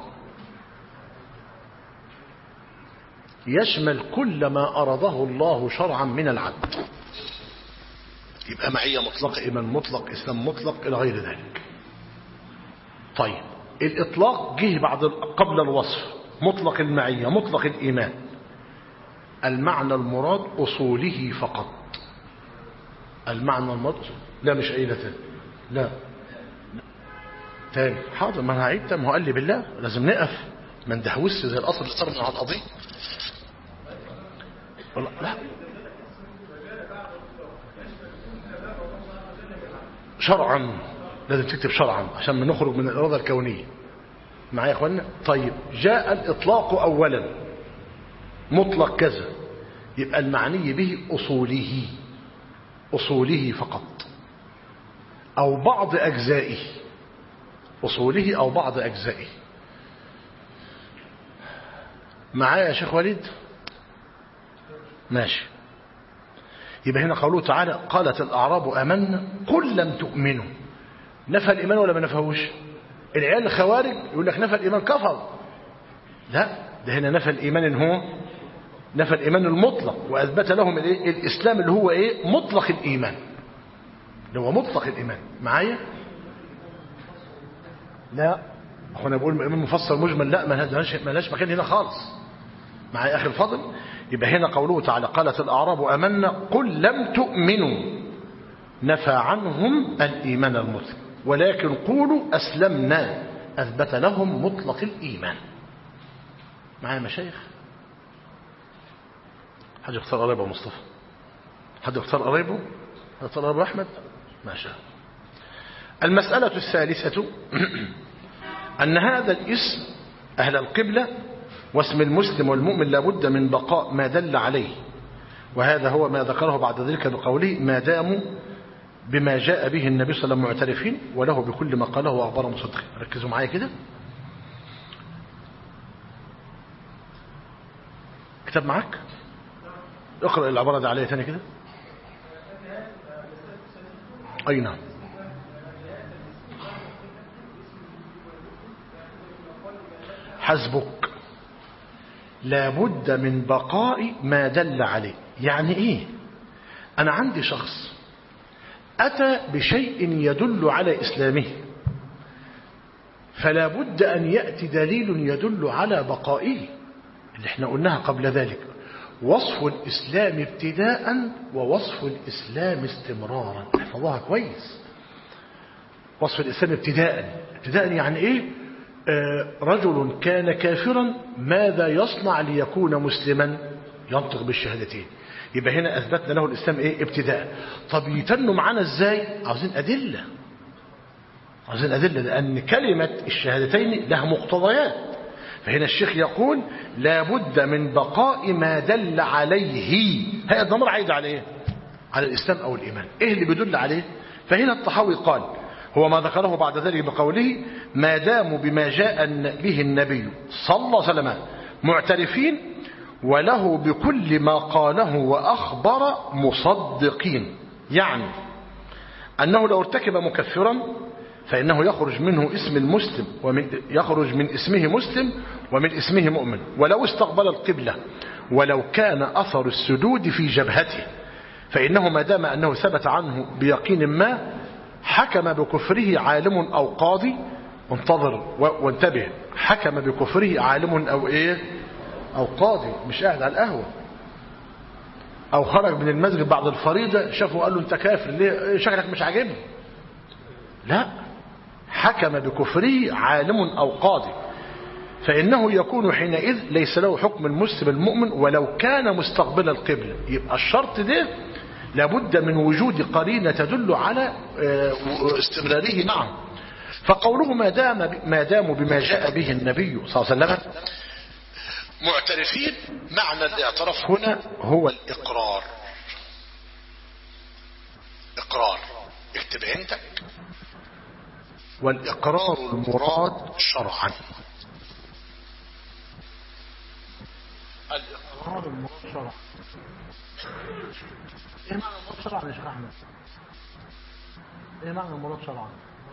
يشمل كل ما أراده الله شرعا من العبد، يبقى معية مطلقة، إيمان مطلق، إسلام مطلق، إلى غير ذلك. طيب الإطلاق جه بعد قبل الوصف، مطلق المعية مطلق الإيمان. المعنى المراد أصوله فقط. المعنى المراد لا مش قايلة تاني، لا تاني حاضر، ما انا هعيد. ما هو قال لي بالله لازم نقف، ما ندهوش زي الأصل اللي صار من على القضية. لا شرعا لازم تكتب شرعا عشان ما نخرج من الإرادة الكونية. معايا يا اخوانا؟ طيب جاء الإطلاق أولا مطلق كذا، يبقى المعني به أصوله، أصوله فقط أو بعض أجزائه، أصوله أو بعض أجزائه. معايا يا شيخ وليد؟ ماشي. يبقى هنا قوله تعالى قالت الأعراب آمنا قل لم تؤمنوا. نفى الإيمان ولا ما نفهوش؟ العيال الخوارج يقول لك نفى الإيمان كفر. لا، ده هنا نفى الإيمان، هو نفى الإيمان المطلق وأثبت لهم الإسلام اللي هو إيه؟ مطلق الإيمان، اللي هو مطلق الإيمان. معايا؟ لا أخونا بقول إيمان مفسر مجمل، لا ما لهاش مكان هنا خالص. معايا أخي الفضل؟ يبقى هنا قوله تعالى قالت الأعراب آمنا قل لم تؤمنوا، نفى عنهم الإيمان المطلق، ولكن قولوا أسلمنا، أثبت لهم مطلق الإيمان. معايا مشايخ؟ حد يختار قريبه مصطفى؟ حد يختار قريبه؟ حد يختار قريبه أحمد؟ ما شاء. المسألة الثالثة أن هذا الاسم أهل القبلة واسم المسلم والمؤمن لابد من بقاء ما دل عليه، وهذا هو ما ذكره بعد ذلك بقوله ما داموا بما جاء به النبي صلى الله عليه وسلم معترفين وله بكل ما قاله وأخبره مصدقين. ركزوا معايا كده. كتاب معاك؟ اقرأ العبارة دي عليها تاني كده. أي نعم. حسبك، لابد من بقاء ما دل عليه. يعني ايه؟ انا عندي شخص اتى بشيء يدل على اسلامه، فلا بد ان ياتي دليل يدل على بقائه، اللي احنا قلناها قبل ذلك، وصف الاسلام ابتداء ووصف الاسلام استمرارا. احفظوها كويس. وصف الاسلام ابتداء يعني ايه؟ رجل كان كافرا ماذا يصنع ليكون مسلما؟ ينطق بالشهادتين. يبقى هنا أثبتنا له الإسلام إيه؟ ابتداء. طب يتنوا معانا إزاي؟ عاوزين أدلة، لأن كلمة الشهادتين لها مقتضيات. فهنا الشيخ يقول لابد من بقاء ما دل عليه. هي الضمير عايد على إيه؟ على الإسلام أو الإيمان. إيه اللي بيدل عليه؟ فهنا الطحاوي قال هو ما ذكره بعد ذلك بقوله ما داموا بما جاء به النبي صلى الله عليه وسلم معترفين وله بكل ما قاله وأخبر مصدقين. يعني أنه لو ارتكب مكفرا فإنه يخرج منه اسم المسلم يخرج من اسمه مسلم ومن اسمه مؤمن ولو استقبل القبلة ولو كان أثر السجود في جبهته، فإنه ما دام أنه ثبت عنه بيقين ما حكم بكفره عالم أو قاضي. انتظر وانتبه، حكم بكفره عالم أو إيه أو قاضي، مش قاعد على القهوة أو خرج من المسجد بعد الفريضة شافه قال له أنت كافر ليه شكلك مش عاجبني، لا، حكم بكفره عالم أو قاضي، فإنه يكون حينئذ ليس له حكم المسلم المؤمن ولو كان مستقبل القبلة. يبقى الشرط ده لابد من وجود قرينة تدل على استمراره معه. فقوله ما داموا بما جاء به النبي صلى الله عليه وسلم معترفين، معنى الاعتراف هنا هو الإقرار. إقرار، اكتب عندك، والإقرار المراد شرعا. الإقرار المراد شرعا. ايه معنى المراد شرعا يا شيخ احمد؟ ايه معنى المراد شرعا؟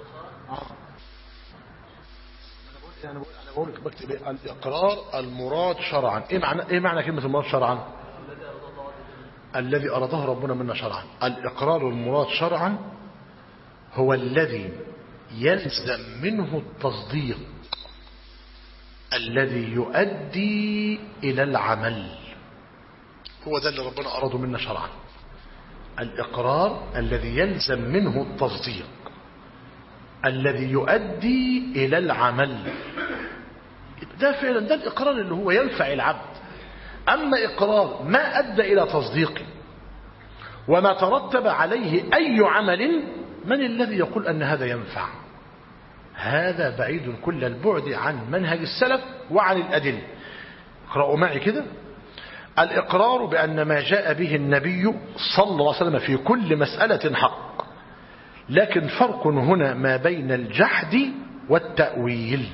انا بقول لك بكتب الإقرار المراد شرعا. ايه معنى كلمة المراد شرعا؟ الذي أراده ربنا منا شرعا. الإقرار المراد شرعا هو الذي يلزم منه التصديق الذي يؤدي إلى العمل، هو ده اللي ربنا أراده منا شرعا. الإقرار الذي يلزم منه التصديق الذي يؤدي إلى العمل، ده فعلا ده الإقرار اللي هو ينفع العبد. أما إقرار ما أدى إلى تصديق وما ترتب عليه أي عمل، من الذي يقول أن هذا ينفع؟ هذا بعيد كل البعد عن منهج السلف وعن الأدلة. اقرأوا معي كده. الإقرار بأن ما جاء به النبي صلى الله عليه وسلم في كل مسألة حق، لكن فرق هنا ما بين الجحد والتأويل.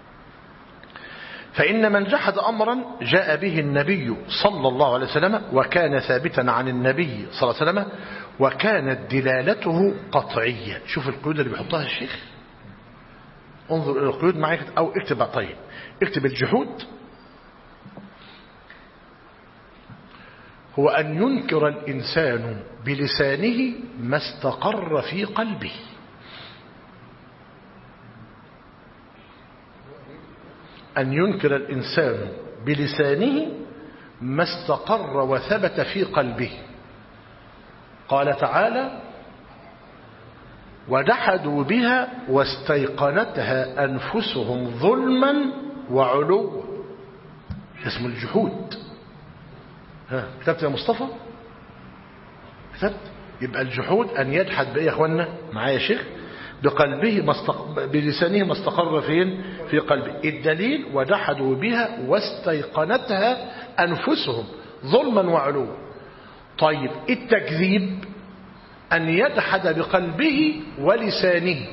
فإن من جحد أمرا جاء به النبي صلى الله عليه وسلم وكان ثابتا عن النبي صلى الله عليه وسلم وكانت دلالته قطعية. شوف القيود اللي بيحطها الشيخ، انظر إلى القيود معي أو اكتب. طيب اكتب الجحود هو أن ينكر الإنسان بلسانه ما استقر في قلبه. أن ينكر الإنسان بلسانه ما استقر وثبت في قلبه. قال تعالى وجحدوا بها واستيقنتها أنفسهم ظلما وعلوا. اسم الجحود. كتبت يا مصطفى؟ كتبت. يبقى الجحود أن يجحد بإيه يا أخوانا معايا يا شيخ؟ بقلبه بلسانه ما استقر فين؟ في قلبه. الدليل وجحدوا بها واستيقنتها أنفسهم ظلما وعلوا. طيب التكذيب أن يجحد بقلبه ولسانه،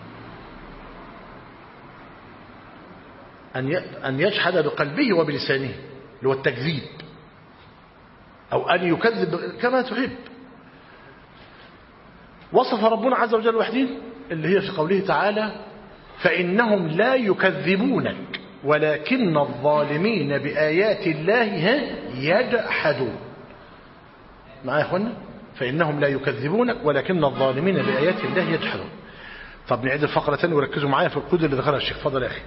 أن يجحد بقلبه وبلسانه اللي هو التكذيب، أو أن يكذب كما تحب. وصف ربنا عز وجل وحده اللي هي في قوله تعالى فإنهم لا يكذبونك ولكن الظالمين بآيات الله يجحدون. معايا يا أخوانا؟ فإنهم لا يكذبونك ولكن الظالمين بآيات الله يجحدون. طب نعيد الفقرة تاني وركزوا معايا في القيود اللي ذكرها الشيخ. فضل يا أخي.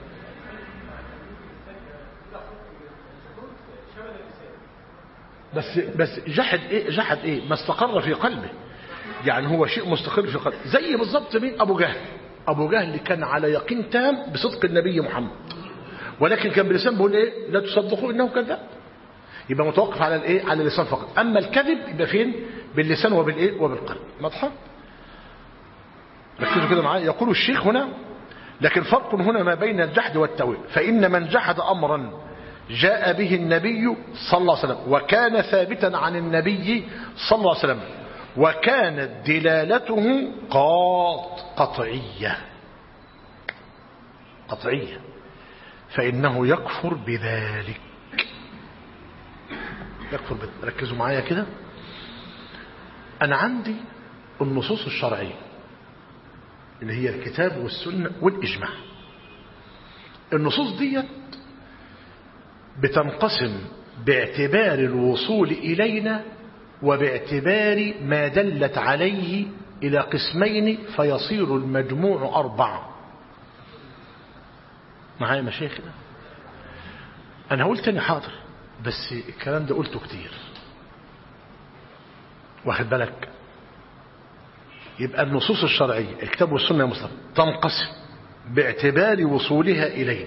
بس جحد ايه؟ جحد ايه؟ ما استقر في قلبه، يعني هو شيء مستقر في قلبه. زي بالظبط مين؟ ابو جهل. ابو جهل كان على يقين تام بصدق النبي محمد، ولكن كان بلسان بيقول ايه؟ لا تصدقوا انه كذاب. يبقى متوقف على الايه؟ على اللسان فقط. اما الكذب يبقى فين؟ باللسان وبالايه؟ وبالقلب. واضحه؟ ركزوا كده معايا. يقول الشيخ هنا لكن فرق هنا ما بين الجحد والتأويل. فإن من جحد أمرا جاء به النبي صلى الله عليه وسلم وكان ثابتا عن النبي صلى الله عليه وسلم وكانت دلالته قطعية فإنه يكفر بذلك. يكفر بذلك. ركزوا معايا كده. أنا عندي النصوص الشرعية اللي هي الكتاب والسنة والإجماع. النصوص دي بتنقسم باعتبار الوصول إلينا وباعتبار ما دلت عليه إلى قسمين، فيصير المجموع 4. معايا مشايخنا؟ أنا قلت تاني حاضر، بس الكلام ده قلته كتير، واخد بالك؟ يبقى النصوص الشرعية الكتاب والسنة يا مصطفى تنقسم باعتبار وصولها إلينا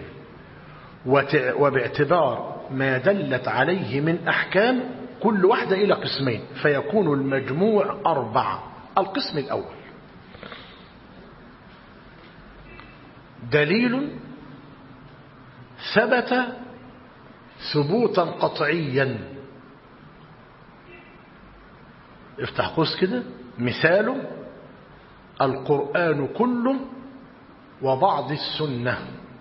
وباعتبار ما دلت عليه من أحكام، كل واحدة إلى قسمين، فيكون المجموع 4. القسم الأول دليل ثبت ثبوتا قطعيا. افتح قوس كده، مثاله القرآن كله وبعض السنة.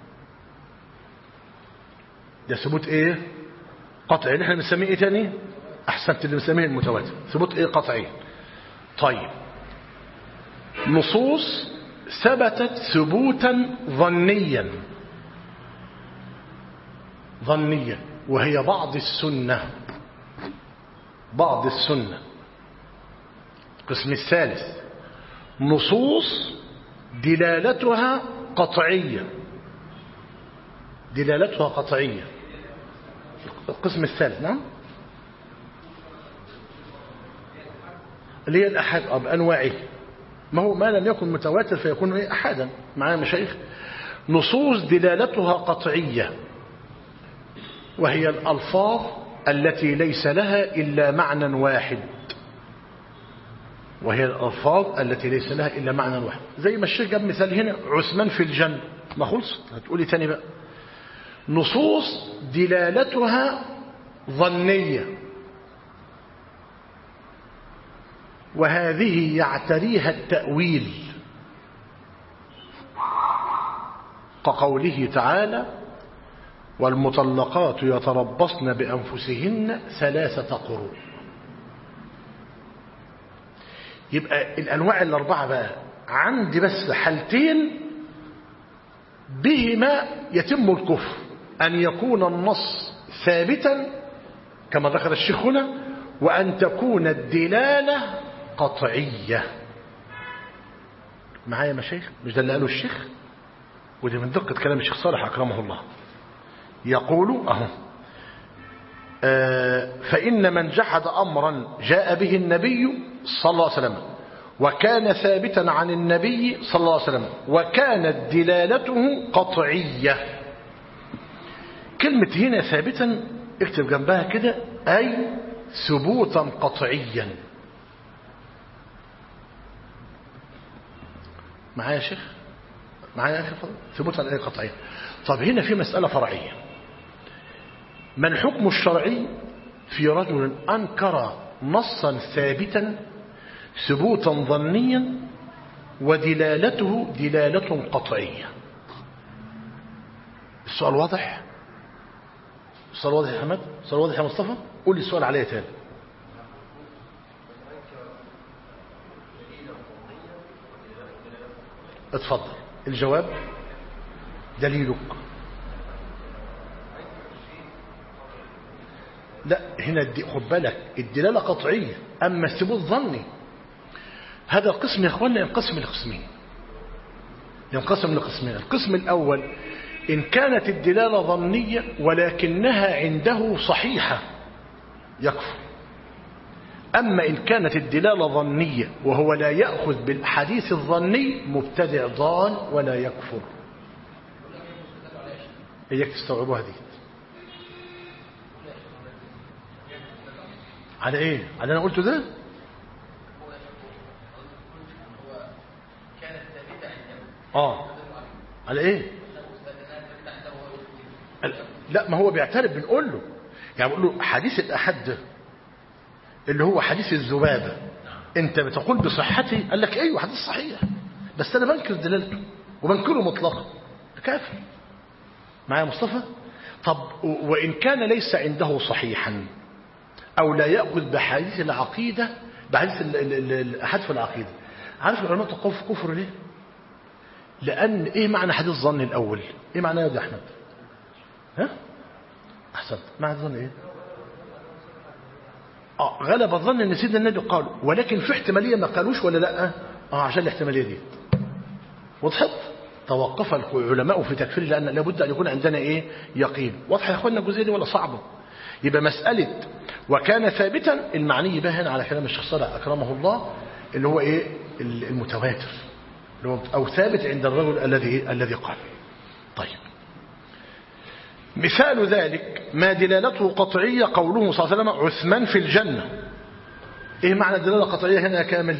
ده ثبوت ايه؟ قطعي. احنا بنسميه ايه تاني؟ احسنت، اللي بنسميه المتواتر. ثبوت ايه؟ قطعي. طيب نصوص ثبتت ثبوتا ظنيا، وهي بعض السنة. بعض السنة. القسم الثالث نصوص دلالتها قطعية، دلالتها قطعية. القسم الثالث نعم اللي هي الأحاد بأنواعه، ما هو ما لم يكن متواتر فيكون ايه؟ أحادا. معايا مشايخ؟ نصوص دلالتها قطعية، وهي الألفاظ التي ليس لها إلا معنى واحد، وهي الألفاظ التي ليس لها إلا معنى واحد. زي ما الشيخ جاب مثال هنا، عثمان في الجنة، ما خلص؟ هتقولي تاني بقى. نصوص دلالتها ظنية، وهذه يعتريها التأويل، كقوله تعالى والمطلقات يتربصن بأنفسهن 3 قروء. يبقى الأنواع الأربعة بقى عندي بس حالتين بهما يتم الكفر: أن يكون النص ثابتا كما ذكر الشيخ هنا، وأن تكون الدلالة قطعية. معايا مشايخ؟ مش ده اللي قاله الشيخ؟ ودي من دقة كلام الشيخ صالح أكرمه الله. يقول أهو فإن من جحد أمرا جاء به النبي صلى الله عليه وسلم وكان ثابتا عن النبي صلى الله عليه وسلم وكانت دلالته قطعية. كلمة هنا ثابتا اكتب جنبها كده، أي ثبوتا قطعيا. معايا يا شيخ؟ معايا يا أخي فضل؟ ثبوتا أي قطعيا. طب هنا في مسألة فرعية: ما الحكم الشرعي في رجل أنكر نصا ثابتا ثبوتا ظنيا ودلالته دلالة قطعية؟ السؤال واضح؟ السؤال واضح يا حمد؟ السؤال واضح يا مصطفى؟ قول لي السؤال عليا تاني. اتفضل. الجواب دليلك. لا هنا خد بالك، الدلالة قطعية، أما الثبوت ظني. هذا القسم يا أخوانا ينقسم لقسمين. القسم الأول إن كانت الدلالة ظنية ولكنها عنده صحيحة يكفر. أما إن كانت الدلالة ظنية وهو لا يأخذ بالحديث الظني مبتدع ضال ولا يكفر. إياك تستوعبوها دي. على إيه؟ على أنا قلته ده؟ على إيه؟ لا ما هو بيعترف، بنقول له يعني بنقول له حديث الأحد ده اللي هو حديث الذبابة انت بتقول بصحته، قال لك ايوه حديث صحيح بس انا بنكر دلالته وبنكره مطلقا، كافر. معايا مصطفى؟ طب وان كان ليس عنده صحيحا او لا يأخذ بحديث العقيدة، بحديث الأحد في العقيدة، عارف العلماء تقول في كفر ليه؟ لأن إيه معنى حديث ظن الأول؟ إيه معنى يا أحمد؟ ها؟ أحسنت. معنى الظن إيه؟ غلب الظن ان سيدنا النبي قالوا، ولكن في احتماليه ما قالوش ولا لا؟ عشان الاحتماليه دي وضحت. توقف العلماء في تكفير لان لابد ان يكون عندنا ايه؟ يقين. واضح يا اخوانا الجزئيه دي ولا صعبه؟ يبقى مساله وكان ثابتا المعني به هنا على كلام الشيخ صالح اكرمه الله اللي هو ايه؟ المتواتر اللي هو او ثابت عند الرجل الذي قال. طيب مثال ذلك ما دلالته قطعية قوله صلى الله عليه وسلم عثمان في الجنة. ايه معنى الدلالة القطعية هنا يا كامل؟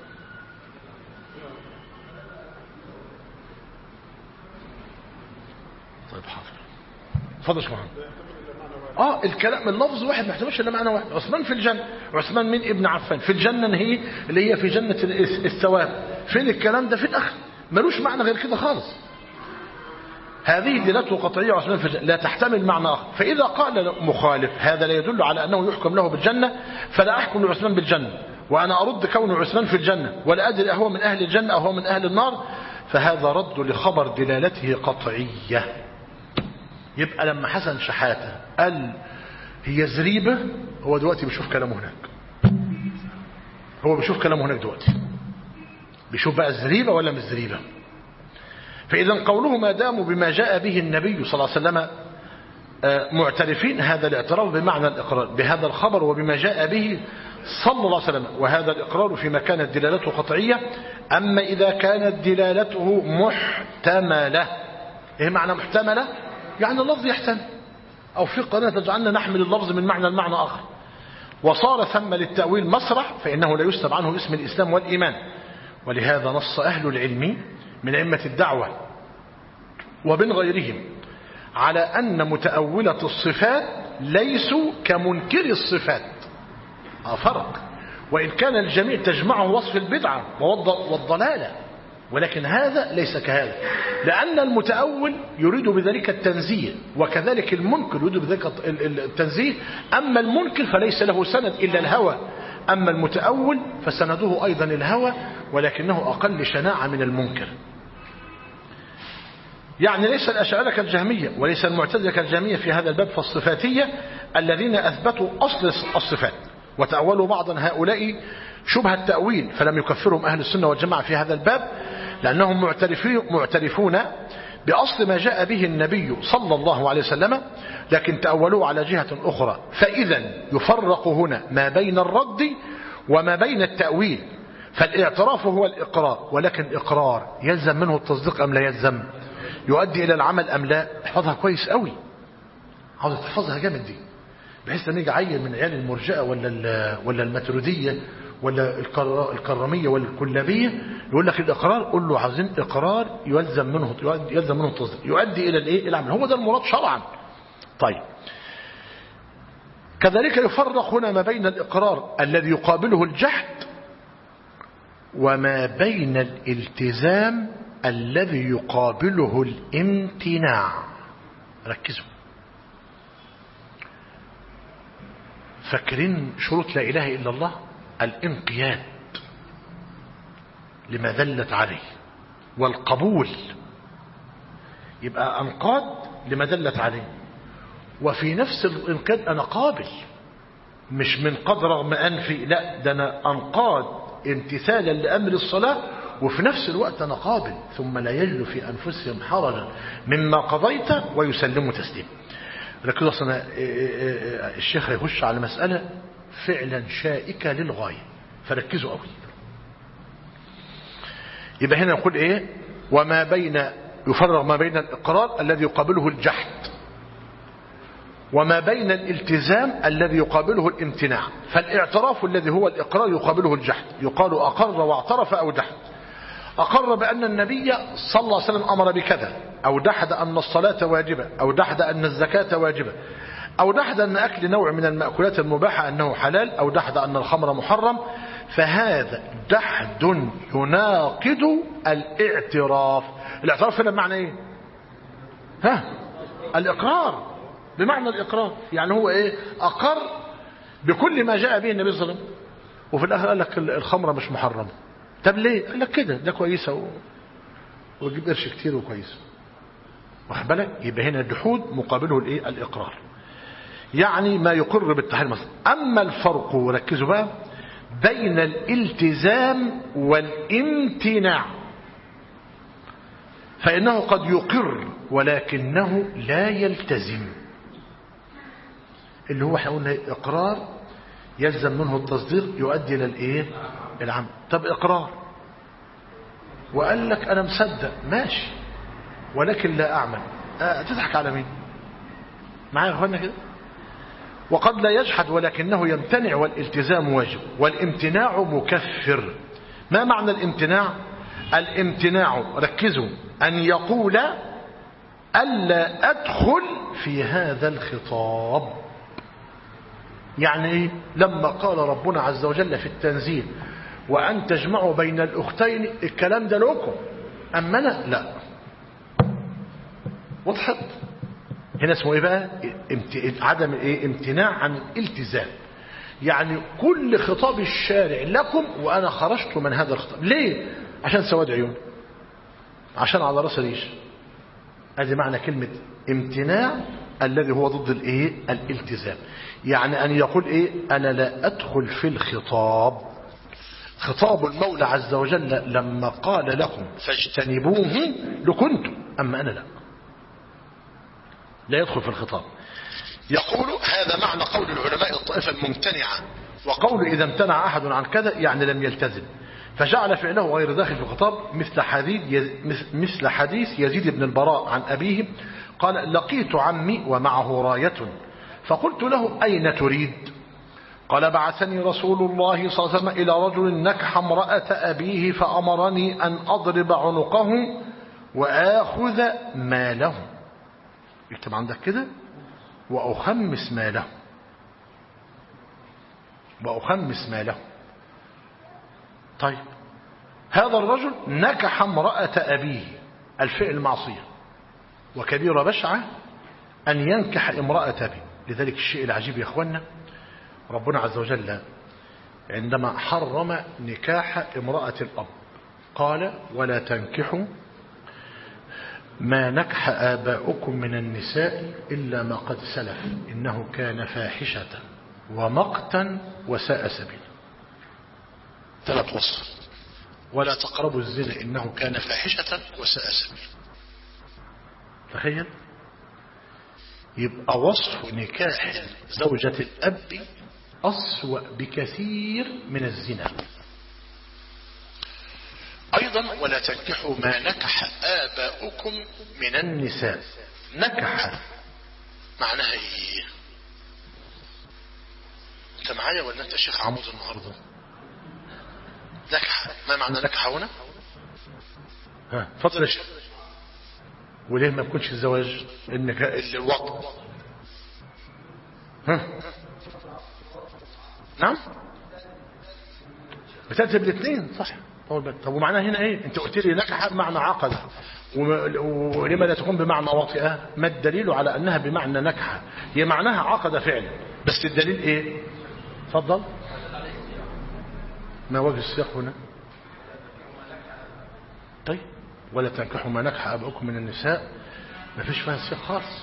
طيب حاضر اتفضل يا محمد. الكلام اللفظ واحد ما يحتملش الا معنى واحد. عثمان في الجنة. عثمان من ابن عفان في الجنة هي اللي هي في جنة الثواب. فين الكلام ده؟ في الاخر ملوش معنى غير كده خالص. هذه دلالته قطعية عثمان في الجنة لا تحتمل معنى آخر. فإذا قال مخالف هذا لا يدل على أنه يحكم له بالجنة فلا أحكم لعثمان بالجنة وأنا أرد كون عثمان في الجنة ولا أدري أهو من أهل الجنة أو هو من أهل النار، فهذا رد لخبر دلالته قطعية. يبقى لما حسن شحاتة قال هي زريبة هو دلوقتي بيشوف كلامه هناك. هو بيشوف كلامه هناك دلوقتي بيشوف بقى زريبة ولا مش زريبة. فإذا قوله ما داموا بما جاء به النبي صلى الله عليه وسلم معترفين هذا الاعتراف بمعنى الإقرار بهذا الخبر وبما جاء به صلى الله عليه وسلم، وهذا الإقرار فيما كانت دلالته قطعية. أما إذا كانت دلالته محتملة. إيه معنى محتملة؟ يعني اللفظ يحتمل أو في قرينة تجعلنا نحمل اللفظ من معنى المعنى آخر وصار ثم للتأويل مسرح فإنه لا يسلب عنه اسم الإسلام والإيمان. ولهذا نص أهل العلم من أئمة الدعوة ومن غيرهم على أن متأولة الصفات ليسوا كمنكر الصفات. فرق. وإن كان الجميع تجمعه وصف البدعة والضلالة، ولكن هذا ليس كهذا، لأن المتأول يريد بذلك التنزيه وكذلك المنكر يريد بذلك التنزيه. أما المنكر فليس له سند إلا الهوى، أما المتأول فسنده أيضا الهوى ولكنه أقل شناعة من المنكر. يعني ليس الأشاعرة كالجهمية وليس المعتزلة كالجهمية في هذا الباب فالصفاتية الذين أثبتوا أصل الصفات وتأولوا بعضا هؤلاء شبه التأويل فلم يكفرهم أهل السنة والجماعة في هذا الباب لأنهم معترفون بأصل ما جاء به النبي صلى الله عليه وسلم لكن تأولوا على جهة أخرى. فإذا يفرق هنا ما بين الرد وما بين التأويل. فالاعتراف هو الإقرار، ولكن الإقرار يلزم منه التصديق أم لا يلزم؟ يؤدي إلى العمل أم لا؟ احفظها كويس قوي، عاوز تحفظها جامد دي، بحيث لما يجي عيل من عيال المرجئة ولا الماتريدية ولا الكرامية ولا الكلابية يقول لك الإقرار، قول له عاوزين إقرار يلزم منه التصديق، يؤدي إلى الإيه؟ العمل. هو ده المراد شرعا. طيب كذلك يفرق هنا ما بين الإقرار الذي يقابله الجحد وما بين الالتزام الذي يقابله الامتناع. ركزوا. فاكرين شروط لا إله إلا الله؟ الانقياد لما دلت عليه والقبول، يبقى أنقاد لما دلت عليه، وفي نفس الانقياد أنا قابل، مش من قد رغم أنفي، لا ده أنا أنقاد امتثالا لأمر الصلاة وفي نفس الوقت أنا قابل. ثم لا يجد في أنفسهم حرجا مما قضيت ويسلموا تسليم. ركزوا أصلا الشيخ هيخش على مسألة فعلا شائكة للغاية فركزوا قوي. يبقى هنا نقول ايه؟ وما بين يفرق ما بين الإقرار الذي يقابله الجحد وما بين الالتزام الذي يقابله الامتناع. فالاعتراف الذي هو الإقرار يقابله الجحد، يقال أقر واعترف أو جحد. أقر بأن النبي صلى الله عليه وسلم أمر بكذا، أو جحد أن الصلاة واجبة، أو جحد أن الزكاة واجبة، أو جحد أن أكل نوع من المأكولات المباحة أنه حلال، أو جحد أن الخمر محرم. فهذا جحد يناقض الاعتراف. الاعتراف هنا بمعنى ايه؟ الإقرار، بمعنى الإقرار. يعني هو ايه؟ أقر بكل ما جاء به النبي صلى الله عليه وسلم، وفي الآخر قال لك الخمرة مش محرمة. طب ليه؟ قال لك كده، ده كويسة ويجيب قرش كتير وكويس، واخد بالك؟ يبقى هنا الجحود مقابله الايه؟ الاقرار، يعني ما يقر بالتحريم مثلا. اما الفرق، وركزوا بقى، بين الالتزام والامتناع، فانه قد يقر ولكنه لا يلتزم، اللي هو احنا قلنا اقرار يلزم منه التصديق يؤدي الى الايه؟ العمل. طب اقرار وقال لك انا مصدق ماشي ولكن لا اعمل، تضحك على مين؟ معايا يا اخوانا كده؟ وقد لا يجحد ولكنه يمتنع، والالتزام واجب، والامتناع مكفر. ما معنى الامتناع؟ الامتناع، ركزوا، أن يقول ألا أدخل في هذا الخطاب. يعني إيه؟ لما قال ربنا عز وجل في التنزيل وأن تجمعوا بين الأختين، الكلام ده لكم، أما أنا لا. وضحت؟ هنا اسمه ايه بقى؟ عدم الايه؟ امتناع عن الالتزام. يعني كل خطاب الشارع لكم وانا خرجت من هذا الخطاب. ليه؟ عشان سواد عيون، عشان على راس ريش. ادي معنى كلمة امتناع الذي هو ضد الايه؟ الالتزام. يعني ان يقول ايه؟ انا لا ادخل في الخطاب. خطاب المولى عز وجل لما قال لكم فاجتنبوه لكنتم، اما انا لا يدخل في الخطاب. يقول هذا معنى قول العلماء الطائفة الممتنعة، وقول إذا امتنع أحد عن كذا يعني لم يلتزم، فجعل فعله غير داخل في الخطاب، مثل حديث يزيد بن البراء عن أبيه قال لقيت عمي ومعه راية فقلت له أين تريد؟ قال بعثني رسول الله صلى الله عليه وسلم إلى رجل نكح امرأة أبيه فأمرني أن أضرب عنقه وآخذ ماله. اكتب عندك كده، وأخمس ماله، وأخمس ماله. طيب هذا الرجل نكح امرأة أبيه، الفعل معصية وكبيرة بشعة أن ينكح امرأة أبيه. لذلك الشيء العجيب يا أخوانا، ربنا عز وجل عندما حرم نكاح امرأة الأب قال ولا تنكحوا ما نكح آباؤكم من النساء إلا ما قد سلف إنه كان فاحشة ومقتا وساء سبيلا. 3 وصف. ولا تقربوا الزنا إنه كان فاحشة وساء سبيلا. تخيل، يبقى وصف نكاح زوجة الأب أسوأ بكثير من الزنا. أيضا ولا تنكحوا ما نكح آباؤكم من النساء. نكح معناها إيه؟ أنت معايا ولا أنت شيخ عمود النهاردة؟ نكح، ما معنى نكح هنا؟ فضل يا شيخ. وليه ما يكونش الزواج؟ الوطن. نعم بترتب الاثنين صح. طب ومعناها هنا ايه؟ انت قلت لي نكح بمعنى عقد، ولما لا تكون بمعنى واطئة؟ ما الدليل على انها بمعنى نكح؟ هي معناها عقد فعلا، بس الدليل ايه؟ اتفضل. ما وجه السياق هنا؟ طيب ولا تنكحوا ما نكح اباؤكم من النساء، ما فيش فيها السياق خالص.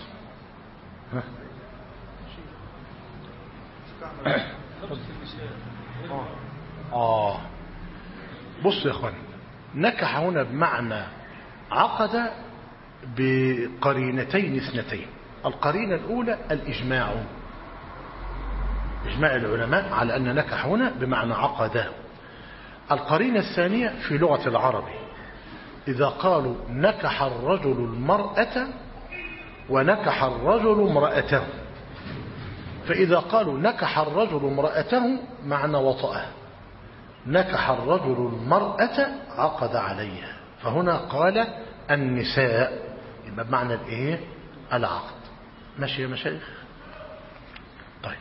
بص يا اخوان، نكح هنا بمعنى عقد بقرينتين اثنتين. القرينة الأولى الإجماع، إجماع العلماء على أن نكح هنا بمعنى عقد. القرينة الثانية في لغة العرب إذا قالوا نكح الرجل المرأة ونكح الرجل امرأته، فإذا قالوا نكح الرجل امرأته معنى وطأه، نكح الرجل المرأة عقد عليها. فهنا قال النساء يبقى بمعنى الايه؟ العقد. ماشي يا مشايخ؟ طيب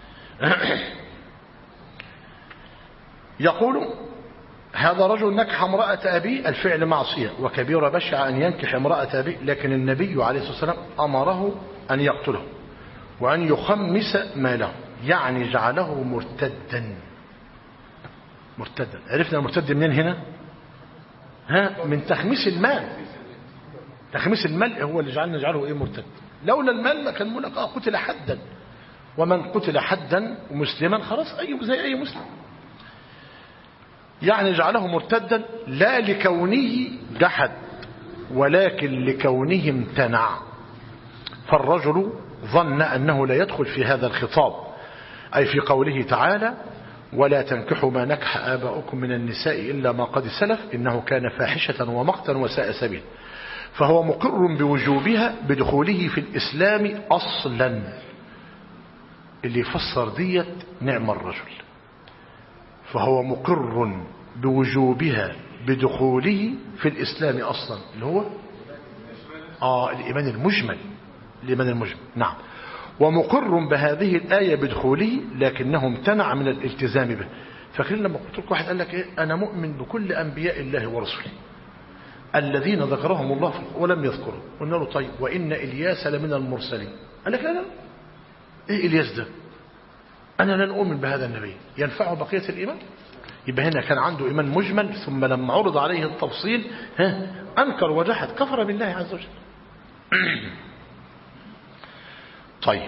يقول هذا رجل نكح امرأة أبيه، الفعل معصية وكبيرة بشعة أن ينكح امرأة أبيه، لكن النبي عليه الصلاة والسلام أمره أن يقتله وأن يخمس ماله، يعني جعله مرتدا. مرتدا، عرفنا المرتد منين هنا؟ من تخميس المال. تخميس المال هو اللي نجعله ايه مرتد. لولا المال ما كان يقول لك قتل حدا، ومن قتل حدا مسلما خلاص زي اي مسلم. يعني جعله مرتدا لا لكونه جحد ولكن لكونه امتنع. فالرجل ظن أنه لا يدخل في هذا الخطاب، أي في قوله تعالى ولا تنكحوا ما نكح آباؤكم من النساء إلا ما قد سلف إنه كان فاحشة ومقتا وساء سبيل. فهو مقر بوجوبها بدخوله في الإسلام أصلا. اللي يفسر ديت نعم الرجل. فهو مقر بوجوبها بدخوله في الإسلام أصلا، اللي هو الإيمان المجمل. الإيمان المجمل نعم. ومقر بهذه الآية بدخوله لكنه امتنع من الالتزام به. فاكرين لما قلت لك واحد قال لك أنا مؤمن بكل أنبياء الله ورسله الذين ذكرهم الله ولم يذكرهم. قلنا له طيب وإن إلياس لمن المرسلين. قال لك لا إيه إلياس ده؟ أنا لن أؤمن بهذا النبي. ينفعه بقية الإيمان؟ يبقى هنا كان عنده إيمان مجمل، ثم لما عرض عليه التفصيل أنكر وجحد، كفر بالله عز وجل. طيب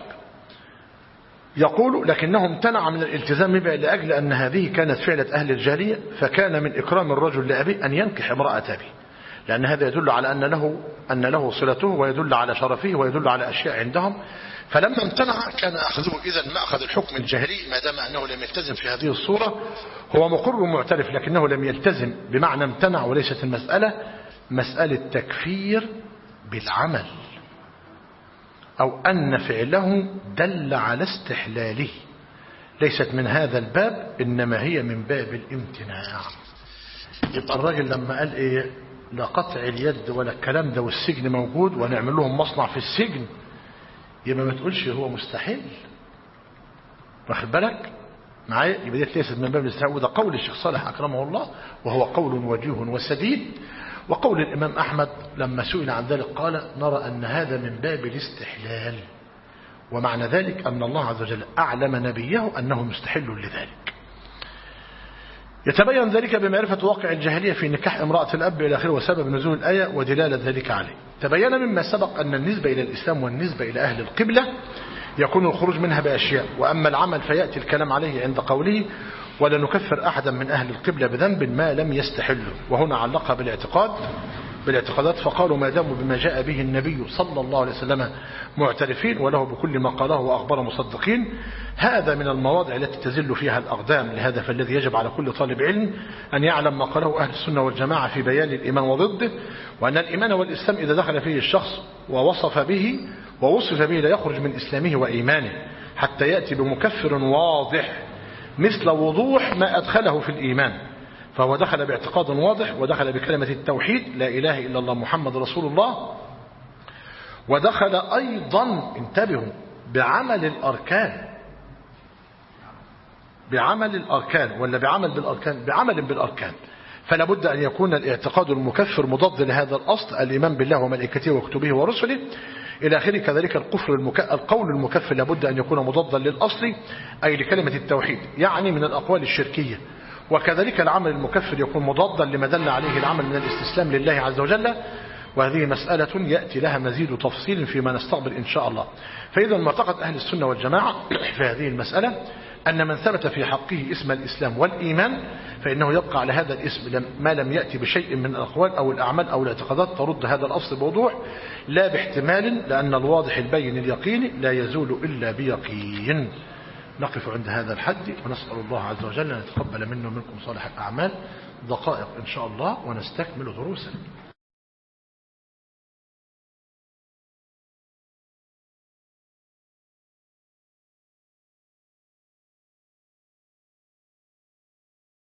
يقول لكنه امتنع من الالتزام بها لأجل أن هذه كانت فعلة أهل الجاهلية، فكان من إكرام الرجل لأبيه أن ينكح امرأة أبيه، لأن هذا يدل على أن له صلته ويدل على شرفه ويدل على أشياء عندهم. فلما امتنع كان أخذه إذن مأخذ الحكم الجاهلي، ما دام أنه لم يلتزم في هذه الصورة. هو مقر معترف لكنه لم يلتزم بمعنى امتنع، وليست المسألة مسألة تكفير بالعمل أو أن فعله دل على استحلاله، ليست من هذا الباب، إنما هي من باب الامتناع. يبقى الراجل لما قال إيه لا قطع اليد ولا الكلام ده والسجن موجود ونعمل لهم مصنع في السجن، يبقى ما تقولش هو مستحيل. واخد بالك معايا؟ يبقى دي ليست من باب الاستحلال. وده قول الشيخ صالح أكرمه الله، وهو قول وجيه وسديد. وقول الإمام أحمد لما سئل عن ذلك قال نرى أن هذا من باب الاستحلال، ومعنى ذلك أن الله عز وجل أعلم نبيه أنه مستحل لذلك. يتبين ذلك بمعرفة واقع الجاهلية في نكاح امرأة الأب إلى آخره وسبب نزول الآية ودلالة ذلك عليه. تبين مما سبق أن النسبة إلى الإسلام والنسبة إلى أهل القبلة يكون الخروج منها بأشياء، وأما العمل فيأتي الكلام عليه عند قوله ولا نكفر أحدا من أهل القبلة بذنب ما لم يستحله. وهنا علقها بالاعتقادات، فقالوا ما داموا بما جاء به النبي صلى الله عليه وسلم معترفين وله بكل ما قاله وأخبر مصدقين. هذا من المواضع التي تزل فيها الأقدام. لهذا فالذي يجب على كل طالب علم أن يعلم ما قاله أهل السنة والجماعة في بيان الإيمان وضده، وأن الإيمان والإسلام إذا دخل فيه الشخص ووصف به لا يخرج من إسلامه وإيمانه حتى يأتي بمكفر واضح مثل وضوح ما أدخله في الإيمان. فهو دخل باعتقاد واضح، ودخل بكلمة التوحيد لا إله إلا الله محمد رسول الله، ودخل أيضا انتبهوا بعمل الأركان ولا بعمل بالأركان. فلا بد أن يكون الاعتقاد المكفر مضاد لهذا الأصل، الإيمان بالله وملائكته وكتبه ورسله إلى آخره. كذلك القول المكفر لابد أن يكون مضادا للأصل أي لكلمة التوحيد، يعني من الأقوال الشركية. وكذلك العمل المكفر يكون مضادا لما دل عليه العمل من الاستسلام لله عز وجل. وهذه مسألة يأتي لها مزيد تفصيل فيما نستقبل إن شاء الله. فإذا معتقد أهل السنة والجماعة في هذه المسألة أن من ثبت في حقه اسم الإسلام والإيمان فإنه يبقى على هذا الاسم ما لم يأتي بشيء من الأقوال أو الأعمال أو الاعتقادات ترد هذا الأصل بوضوح لا باحتمال، لأن الواضح البين اليقين لا يزول إلا بيقين. نقف عند هذا الحد ونسأل الله عز وجل أن يتقبل منا ومنكم صالح الأعمال. دقائق إن شاء الله ونستكمل دروسنا.